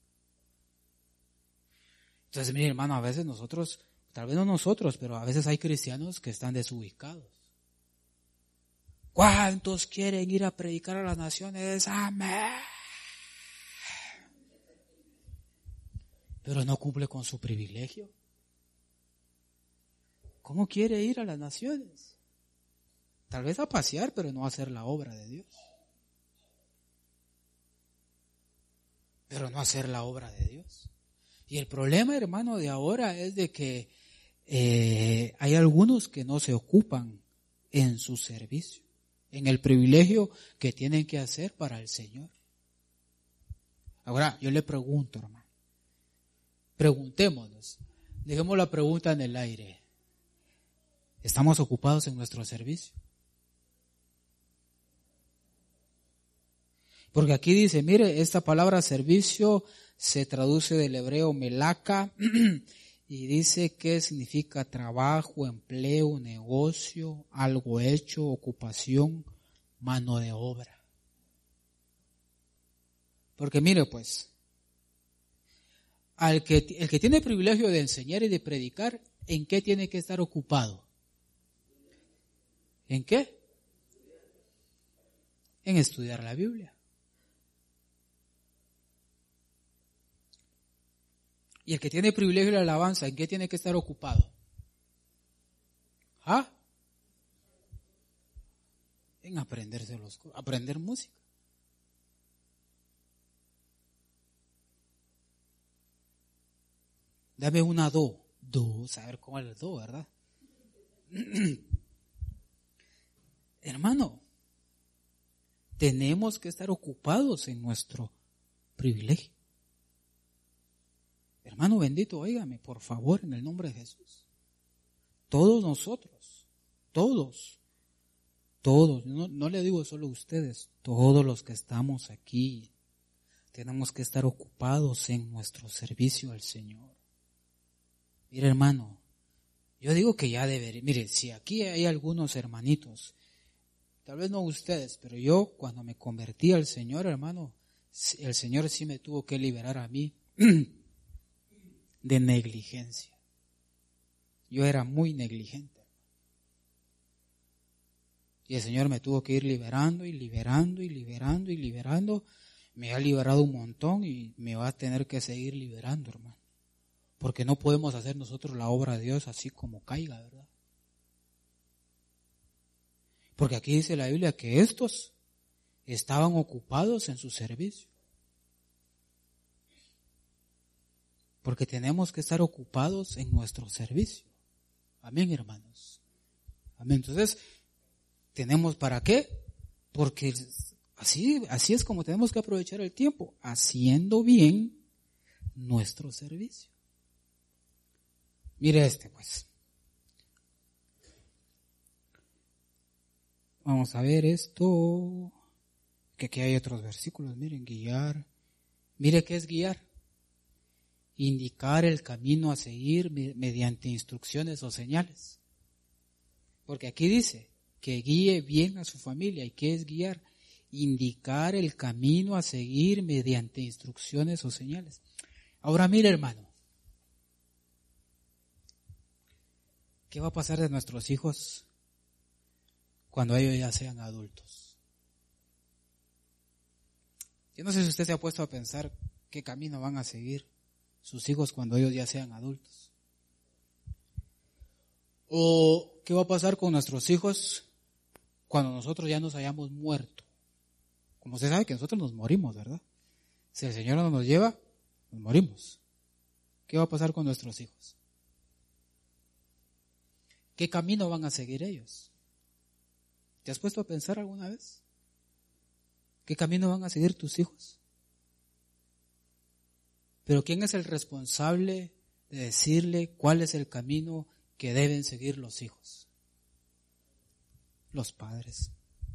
Entonces, mire, hermano, a veces nosotros, tal vez no nosotros, pero a veces hay cristianos que están desubicados. ¿Cuántos quieren ir a predicar a las naciones? Amén. Pero no cumple con su privilegio. ¿Cómo quiere ir a las naciones? Tal vez a pasear, pero no a hacer la obra de Dios. Pero no hacer la obra de Dios. Y el problema, hermano, de ahora es de que hay algunos que no se ocupan en su servicio, en el privilegio que tienen que hacer para el Señor. Ahora, yo le pregunto, hermano, preguntémonos, dejemos la pregunta en el aire. ¿Estamos ocupados en nuestro servicio? Porque aquí dice, mire, esta palabra servicio se traduce del hebreo melaka y dice que significa trabajo, empleo, negocio, algo hecho, ocupación, mano de obra. Porque mire pues, el que tiene el privilegio de enseñar y de predicar, ¿en qué tiene que estar ocupado? ¿En qué? En estudiar la Biblia. Y el que tiene el privilegio de la alabanza, ¿en qué tiene que estar ocupado? ¿Ah? En aprender música. Dame una do, saber cómo es el do, ¿verdad? Hermano, tenemos que estar ocupados en nuestro privilegio. Hermano bendito, óigame, por favor, en el nombre de Jesús. Todos nosotros, todos, no le digo solo ustedes, todos los que estamos aquí, tenemos que estar ocupados en nuestro servicio al Señor. Mire, hermano, yo digo que ya debería, mire, si aquí hay algunos hermanitos, tal vez no ustedes, pero yo cuando me convertí al Señor, hermano, el Señor sí me tuvo que liberar a mí de negligencia. Yo era muy negligente. Y el Señor me tuvo que ir liberando y liberando y liberando y liberando. Me ha liberado un montón y me va a tener que seguir liberando, hermano. Porque no podemos hacer nosotros la obra de Dios así como caiga, ¿verdad? Porque aquí dice la Biblia que estos estaban ocupados en su servicio. Porque tenemos que estar ocupados en nuestro servicio. Amén, hermanos. Amén. Entonces, ¿tenemos para qué? Porque así es como tenemos que aprovechar el tiempo, haciendo bien nuestro servicio. Mire pues. Vamos a ver esto, que aquí hay otros versículos, miren, guiar. Mire qué es guiar. Indicar el camino a seguir mediante instrucciones o señales. Porque aquí dice que guíe bien a su familia. ¿Y qué es guiar? Indicar el camino a seguir mediante instrucciones o señales. Ahora mire, hermano, ¿qué va a pasar de nuestros hijos cuando ellos ya sean adultos? Yo no sé si usted se ha puesto a pensar qué camino van a seguir sus hijos cuando ellos ya sean adultos. ¿O qué va a pasar con nuestros hijos cuando nosotros ya nos hayamos muerto? Como usted sabe que nosotros nos morimos, ¿verdad? Si el Señor no nos lleva, nos morimos. ¿Qué va a pasar con nuestros hijos? ¿Qué camino van a seguir ellos? ¿Te has puesto a pensar alguna vez? ¿Qué camino van a seguir tus hijos? Pero ¿quién es el responsable de decirle cuál es el camino que deben seguir los hijos? Los padres.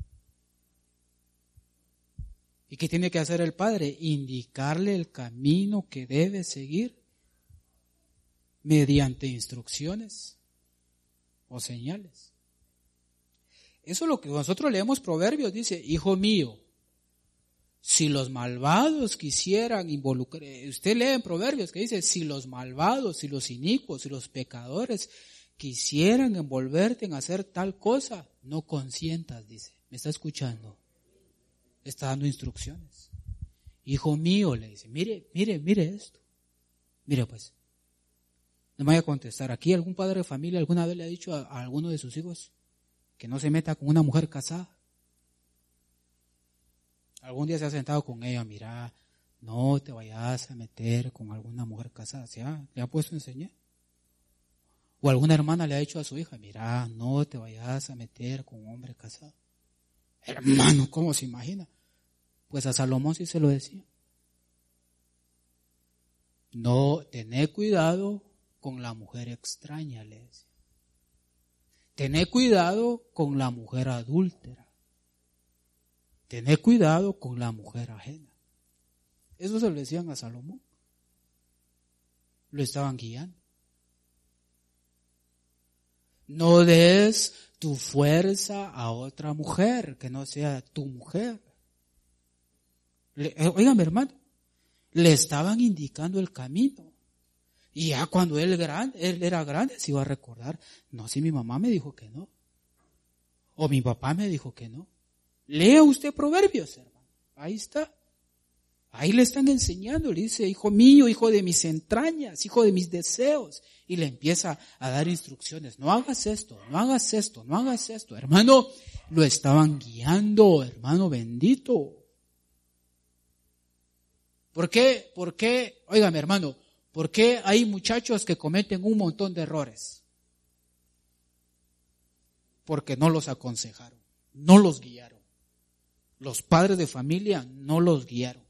¿Y qué tiene que hacer el padre? Indicarle el camino que debe seguir mediante instrucciones o señales. Eso es lo que nosotros leemos Proverbios, dice, hijo mío, si los malvados quisieran involucrar, usted lee en Proverbios que dice, si los malvados, si los inicuos, si los pecadores quisieran envolverte en hacer tal cosa, no consientas, dice. ¿Me está escuchando? Está dando instrucciones. Hijo mío, le dice, mire esto. Mire pues, no me vaya a contestar. Aquí algún padre de familia alguna vez le ha dicho a alguno de sus hijos que no se meta con una mujer casada. Algún día se ha sentado con ella, mira, no te vayas a meter con alguna mujer casada. ¿Le ha puesto a enseñar? O alguna hermana le ha dicho a su hija, mira, no te vayas a meter con un hombre casado. Hermano, ¿cómo se imagina? Pues a Salomón sí se lo decía. No, tené cuidado con la mujer extraña, le decía. Tené cuidado con la mujer adúltera. Tené cuidado con la mujer ajena. Eso se lo decían a Salomón. Lo estaban guiando. No des tu fuerza a otra mujer que no sea tu mujer. Oigan, hermano, le estaban indicando el camino. Y ya cuando él era grande, se iba a recordar, no, si mi mamá me dijo que no. O mi papá me dijo que no. Lea usted Proverbios, hermano. Ahí está. Ahí le están enseñando, le dice, hijo mío, hijo de mis entrañas, hijo de mis deseos. Y le empieza a dar instrucciones. No hagas esto, no hagas esto, no hagas esto. Hermano, lo estaban guiando, hermano bendito. ¿Por qué? Óigame, hermano, ¿por qué hay muchachos que cometen un montón de errores? Porque no los aconsejaron, no los guiaron. Los padres de familia no los guiaron.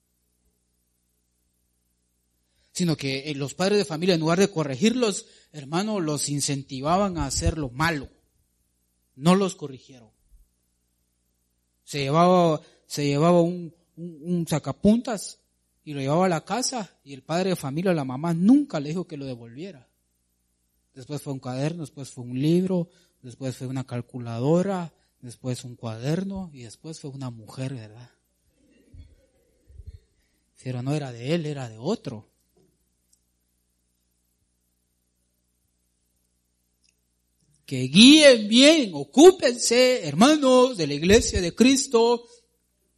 Sino que los padres de familia, en lugar de corregirlos, hermano, los incentivaban a hacer lo malo. No los corrigieron. Se llevaba un sacapuntas y lo llevaba a la casa, y el padre de familia, la mamá, nunca le dijo que lo devolviera. Después fue un cuaderno, después fue un libro, después fue una calculadora, después un cuaderno, y después fue una mujer, ¿verdad? Pero no era de él, era de otro. Que guíen bien, ocúpense, hermanos de la Iglesia de Cristo,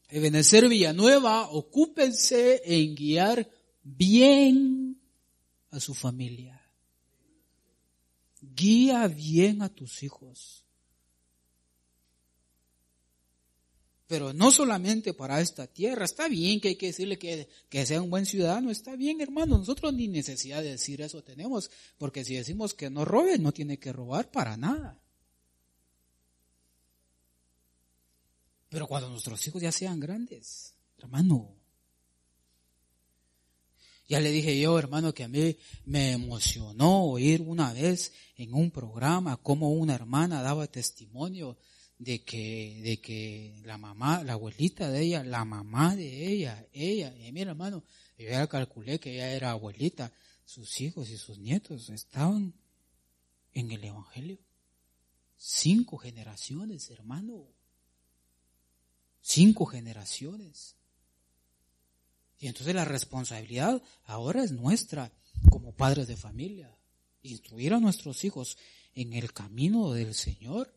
Ebenezer Villanueva, ocúpense en guiar bien a su familia. Guía bien a tus hijos. Pero no solamente para esta tierra. Está bien que hay que decirle que sea un buen ciudadano. Está bien, hermano. Nosotros ni necesidad de decir eso tenemos. Porque si decimos que no robe, no tiene que robar para nada. Pero cuando nuestros hijos ya sean grandes, hermano. Ya le dije yo, hermano, que a mí me emocionó oír una vez en un programa cómo una hermana daba testimonio de que la mamá, la abuelita de ella, la mamá de ella, y mira, hermano, yo ya calculé que ella era abuelita, sus hijos y sus nietos estaban en el Evangelio. 5 generaciones, hermano. 5 generaciones. Y entonces la responsabilidad ahora es nuestra como padres de familia. Instruir a nuestros hijos en el camino del Señor.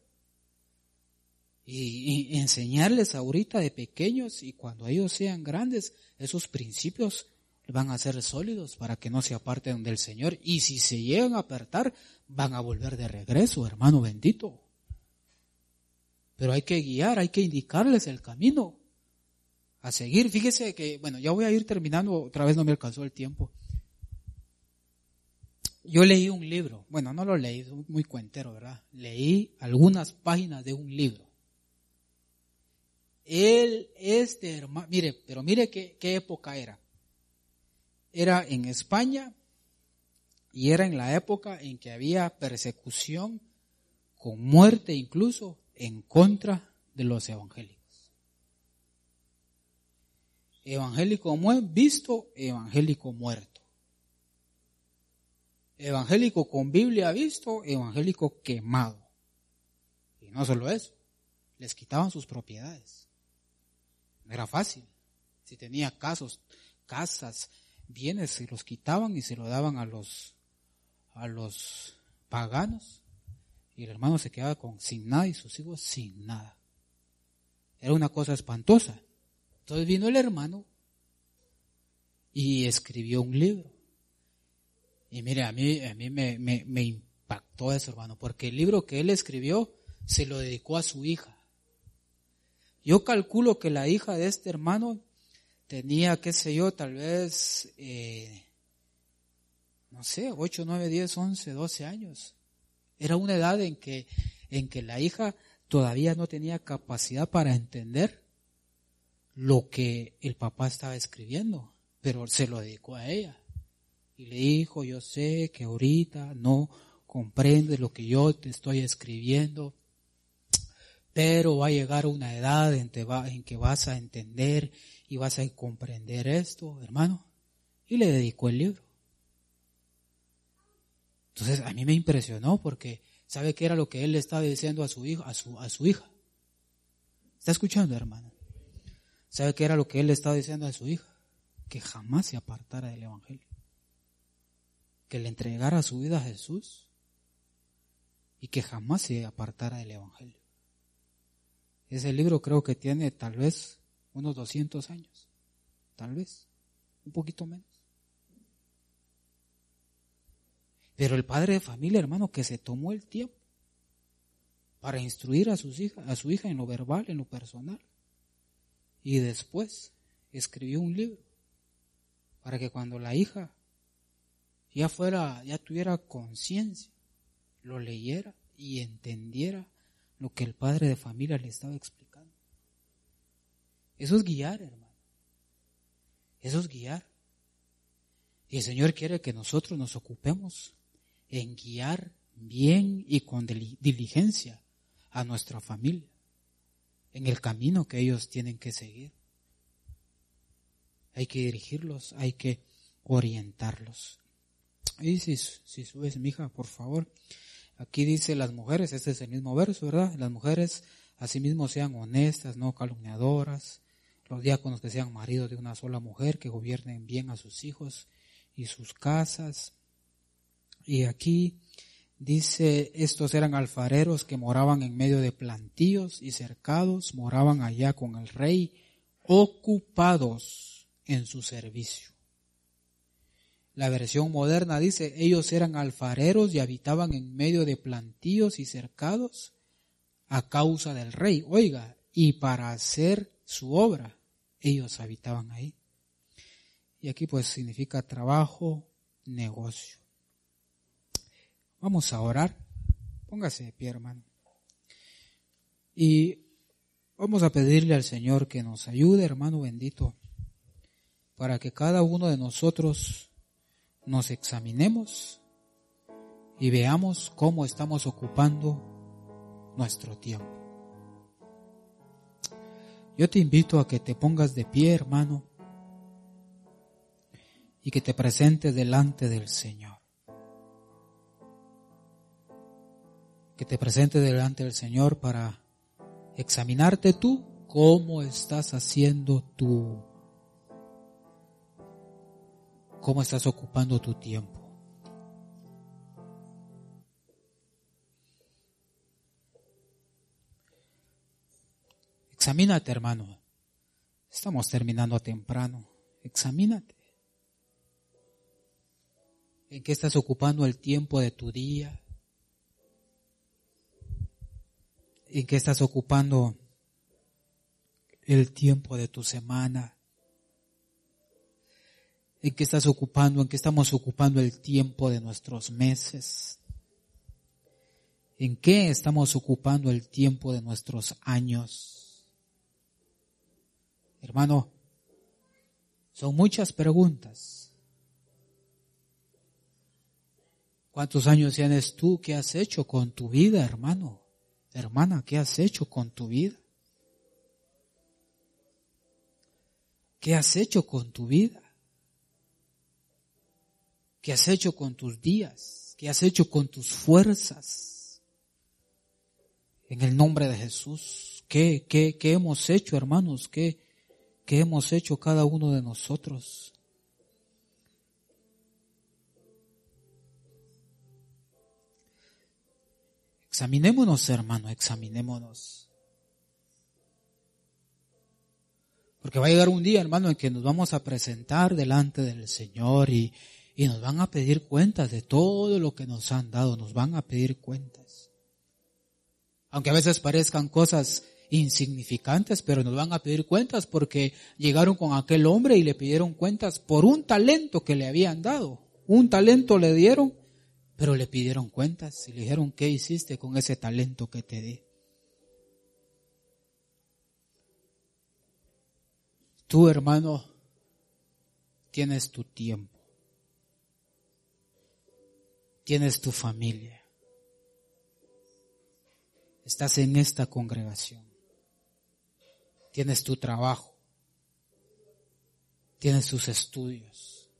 Y enseñarles ahorita de pequeños y cuando ellos sean grandes, esos principios van a ser sólidos para que no se aparten del Señor. Y si se llegan a apartar, van a volver de regreso, hermano bendito. Pero hay que guiar, hay que indicarles el camino a seguir. Fíjese que, bueno, ya voy a ir terminando, otra vez no me alcanzó el tiempo. Yo leí un libro, bueno, no lo leí, es muy cuentero, ¿verdad? Leí algunas páginas de un libro. Hermano, mire qué época era. Era en España y era en la época en que había persecución con muerte incluso en contra de los evangélicos. Evangélico visto, evangélico muerto. Evangélico con Biblia visto, evangélico quemado. Y no solo eso, les quitaban sus propiedades. No era fácil. Si tenía casas, bienes, se los quitaban y se lo daban a los paganos. Y el hermano se quedaba sin nada y sus hijos sin nada. Era una cosa espantosa. Entonces vino el hermano y escribió un libro. Y mire, a mí me impactó eso, hermano, porque el libro que él escribió se lo dedicó a su hija. Yo calculo que la hija de este hermano tenía, qué sé yo, tal vez, 8, 9, 10, 11, 12 años. Era una edad en que la hija todavía no tenía capacidad para entender lo que el papá estaba escribiendo, pero se lo dedicó a ella. Y le dijo, yo sé que ahorita no comprendes lo que yo te estoy escribiendo, pero va a llegar una edad en que vas a entender y vas a comprender esto, hermano. Y le dedicó el libro. Entonces a mí me impresionó porque ¿sabe qué era lo que él le estaba diciendo a su hijo, a su hija? ¿Está escuchando, hermano? ¿Sabe qué era lo que él le estaba diciendo a su hija? Que jamás se apartara del Evangelio. Que le entregara su vida a Jesús y que jamás se apartara del Evangelio. Ese libro creo que tiene tal vez unos 200 años, tal vez, un poquito menos. Pero el padre de familia, hermano, que se tomó el tiempo para instruir a su hija en lo verbal, en lo personal, y después escribió un libro para que cuando la hija ya tuviera conciencia, lo leyera y entendiera lo que el padre de familia le estaba explicando. Eso es guiar, hermano. Eso es guiar. Y el Señor quiere que nosotros nos ocupemos en guiar bien y con diligencia a nuestra familia en el camino que ellos tienen que seguir. Hay que dirigirlos, hay que orientarlos. Y si subes, mija, por favor. Aquí dice las mujeres, este es el mismo verso, ¿verdad? Las mujeres asimismo sean honestas, no calumniadoras. Los diáconos que sean maridos de una sola mujer, que gobiernen bien a sus hijos y sus casas. Y aquí dice, estos eran alfareros que moraban en medio de plantíos y cercados, moraban allá con el rey, ocupados en su servicio. La versión moderna dice, ellos eran alfareros y habitaban en medio de plantíos y cercados a causa del rey. Oiga, y para hacer su obra, ellos habitaban ahí. Y aquí pues significa trabajo, negocio. Vamos a orar. Póngase de pie, hermano. Y vamos a pedirle al Señor que nos ayude, hermano bendito, para que cada uno de nosotros nos examinemos y veamos cómo estamos ocupando nuestro tiempo. Yo te invito a que te pongas de pie, hermano, y que te presentes delante del Señor. Que te presentes delante del Señor para examinarte tú, cómo estás haciendo tú, cómo estás ocupando tu tiempo. Examínate, hermano. Estamos terminando temprano. Examínate. ¿En qué estás ocupando el tiempo de tu día? ¿En qué estás ocupando el tiempo de tu semana? ¿En qué estás ocupando, en qué estamos ocupando el tiempo de nuestros meses? ¿En qué estamos ocupando el tiempo de nuestros años? Hermano, son muchas preguntas. ¿Cuántos años tienes tú? ¿Qué has hecho con tu vida, hermano? Hermana, ¿qué has hecho con tu vida? ¿Qué has hecho con tu vida? ¿Qué has hecho con tus días? ¿Qué has hecho con tus fuerzas? En el nombre de Jesús, ¿qué hemos hecho, hermanos? ¿Qué hemos hecho cada uno de nosotros? Examinémonos, hermano, examinémonos. Porque va a llegar un día, hermano, en que nos vamos a presentar delante del Señor y nos van a pedir cuentas de todo lo que nos han dado, nos van a pedir cuentas. Aunque a veces parezcan cosas insignificantes, pero nos van a pedir cuentas porque llegaron con aquel hombre y le pidieron cuentas por un talento que le habían dado. Un talento le dieron, pero le pidieron cuentas y le dijeron, ¿qué hiciste con ese talento que te di? Tú, hermano, tienes tu tiempo. Tienes tu familia. Estás en esta congregación. Tienes tu trabajo. Tienes tus estudios.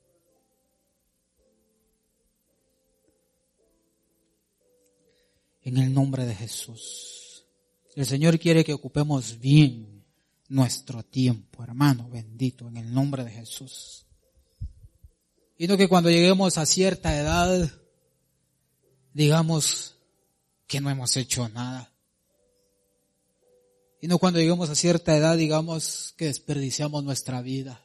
En el nombre de Jesús. El Señor quiere que ocupemos bien nuestro tiempo, hermano bendito, en el nombre de Jesús. Y no que cuando lleguemos a cierta edad digamos que no hemos hecho nada. Y no cuando lleguemos a cierta edad digamos que desperdiciamos nuestra vida.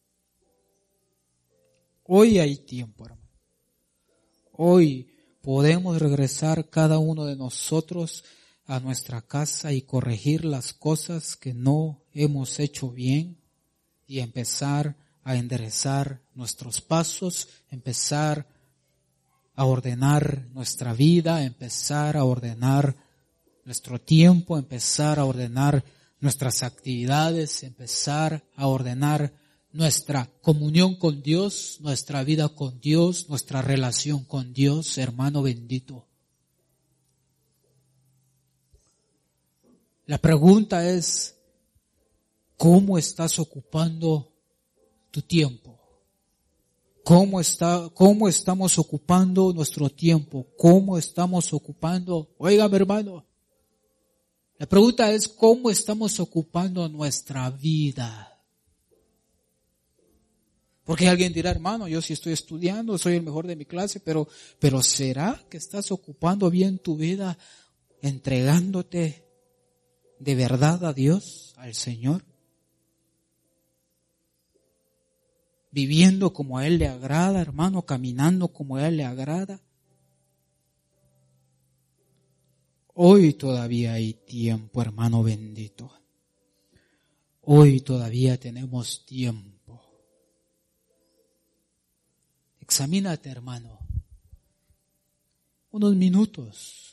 Hoy hay tiempo, hermano. Hoy podemos regresar cada uno de nosotros a nuestra casa y corregir las cosas que no hemos hecho bien y empezar a enderezar nuestros pasos, empezar a ordenar nuestra vida, empezar a ordenar nuestro tiempo, empezar a ordenar nuestras actividades, empezar a ordenar nuestra comunión con Dios, nuestra vida con Dios, nuestra relación con Dios, hermano bendito. La pregunta es, ¿cómo estás ocupando tu tiempo? ¿Cómo estamos ocupando nuestro tiempo? ¿Cómo estamos ocupando? Óigame, hermano. La pregunta es, ¿cómo estamos ocupando nuestra vida? Porque alguien dirá, hermano, yo sí estoy estudiando, soy el mejor de mi clase, pero ¿será que estás ocupando bien tu vida, entregándote de verdad a Dios, al Señor? viviendo como a Él le agrada, hermano, caminando como a Él le agrada. Hoy todavía hay tiempo, hermano bendito. Hoy todavía tenemos tiempo. Examínate, hermano. Unos minutos.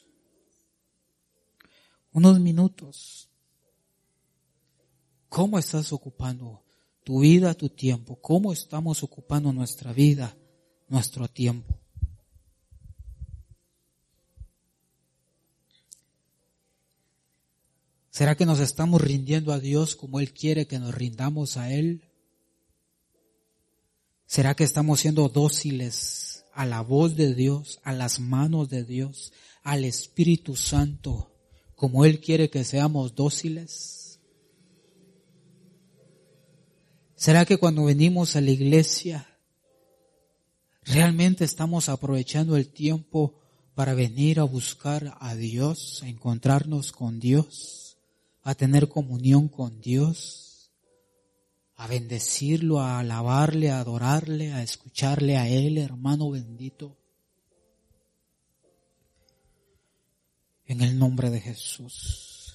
¿Cómo estás ocupando tu vida, tu tiempo? ¿Cómo estamos ocupando nuestra vida, nuestro tiempo? ¿Será que nos estamos rindiendo a Dios como Él quiere que nos rindamos a Él? ¿Será que estamos siendo dóciles a la voz de Dios, a las manos de Dios, al Espíritu Santo, como Él quiere que seamos dóciles? ¿Será que cuando venimos a la iglesia realmente estamos aprovechando el tiempo para venir a buscar a Dios, a encontrarnos con Dios, a tener comunión con Dios, a bendecirlo, a alabarle, a adorarle, a escucharle a Él, hermano bendito? En el nombre de Jesús.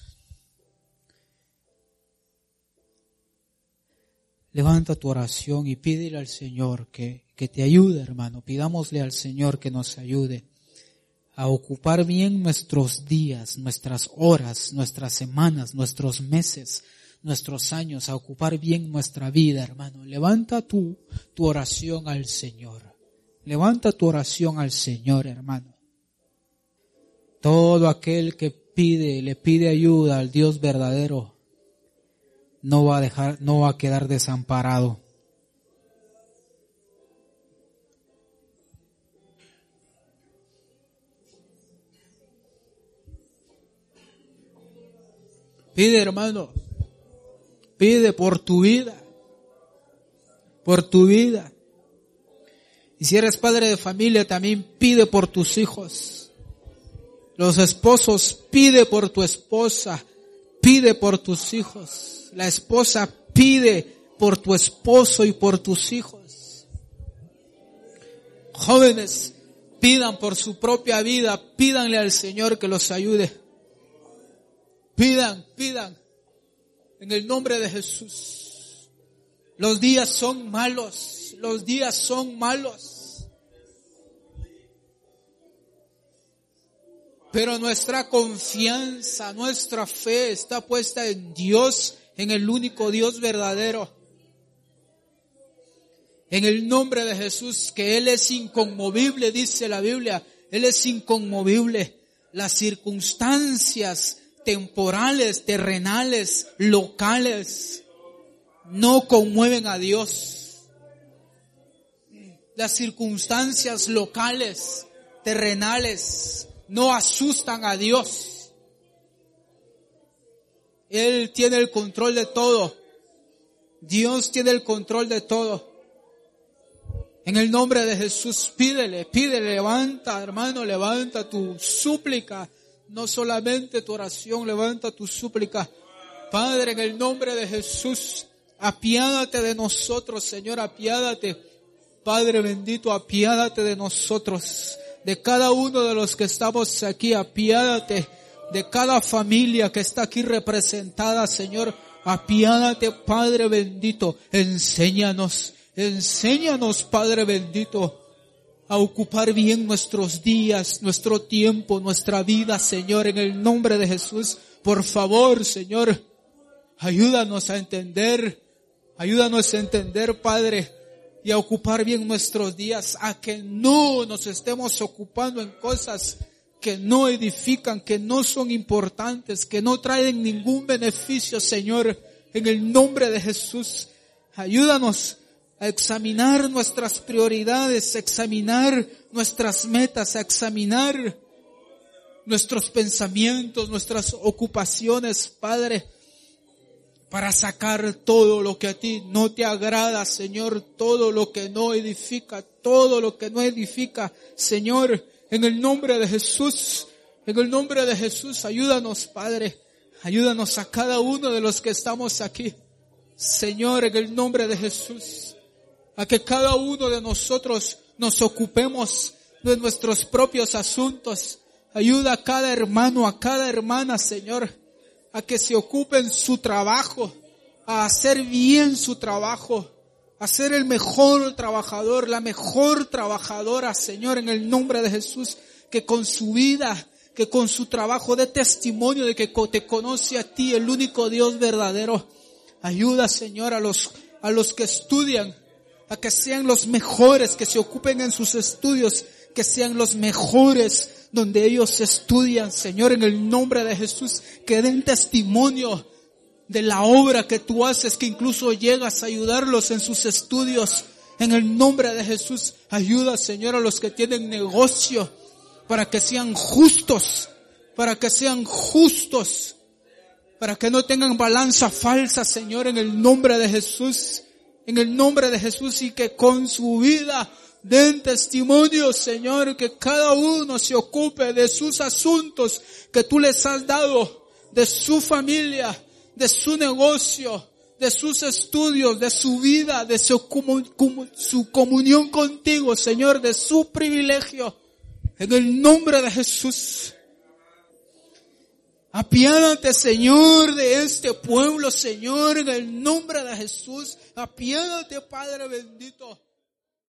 Levanta tu oración y pídele al Señor que te ayude, hermano. Pidámosle al Señor que nos ayude a ocupar bien nuestros días, nuestras horas, nuestras semanas, nuestros meses, nuestros años, a ocupar bien nuestra vida, hermano. Levanta tu oración al Señor. Levanta tu oración al Señor, hermano. Todo aquel que le pide ayuda al Dios verdadero, no va a quedar desamparado. Pide, hermano, pide por tu vida, Y si eres padre de familia, también pide por tus hijos. Los esposos, pide por tu esposa, pide por tus hijos. La esposa pide por tu esposo y por tus hijos. Jóvenes, pidan por su propia vida, pídanle al Señor que los ayude. Pidan, en el nombre de Jesús. Los días son malos, Pero nuestra confianza, nuestra fe está puesta en Dios, en el único Dios verdadero. En el nombre de Jesús, que Él es inconmovible, dice la Biblia, Él es inconmovible. Las circunstancias temporales, terrenales, locales, no conmueven a Dios. Las circunstancias locales, terrenales, no asustan a Dios. Él tiene el control de todo. Dios tiene el control de todo. En el nombre de Jesús, pídele, levanta, hermano, levanta tu súplica. No solamente tu oración, levanta tu súplica. Padre, en el nombre de Jesús, apiádate de nosotros, Señor, apiádate. Padre bendito, apiádate de nosotros, de cada uno de los que estamos aquí, apiádate de cada familia que está aquí representada, Señor, apiádate, Padre bendito. Enséñanos, Padre bendito, a ocupar bien nuestros días, nuestro tiempo, nuestra vida, Señor, en el nombre de Jesús. Por favor, Señor, ayúdanos a entender, Padre, y a ocupar bien nuestros días, a que no nos estemos ocupando en cosas que no edifican, que no son importantes, que no traen ningún beneficio, Señor, en el nombre de Jesús. Ayúdanos a examinar nuestras prioridades, a examinar nuestras metas, a examinar nuestros pensamientos, nuestras ocupaciones, Padre, para sacar todo lo que a ti no te agrada, Señor, todo lo que no edifica, Señor, en el nombre de Jesús, ayúdanos, Padre, ayúdanos a cada uno de los que estamos aquí, Señor, en el nombre de Jesús. a que cada uno de nosotros nos ocupemos de nuestros propios asuntos. Ayuda a cada hermano, a cada hermana, Señor, a que se ocupen su trabajo, a hacer bien su trabajo, a ser el mejor trabajador, la mejor trabajadora, Señor, en el nombre de Jesús, que con su vida, que con su trabajo dé testimonio de que te conoce a ti, el único Dios verdadero. Ayuda, Señor, a los que estudian, a que sean los mejores, que se ocupen en sus estudios, que sean los mejores donde ellos estudian, Señor, en el nombre de Jesús, que den testimonio de la obra que tú haces, que incluso llegas a ayudarlos en sus estudios. En el nombre de Jesús, ayuda, Señor, a los que tienen negocio, para que sean justos, para que no tengan balanza falsa, Señor, en el nombre de Jesús, y que con su vida den testimonio, Señor, que cada uno se ocupe de sus asuntos que tú les has dado, de su familia, de su negocio, de sus estudios, de su vida, de su comunión contigo, Señor, de su privilegio. En el nombre de Jesús. Apiádate, Señor, de este pueblo, Señor, en el nombre de Jesús. Apiádate, Padre bendito.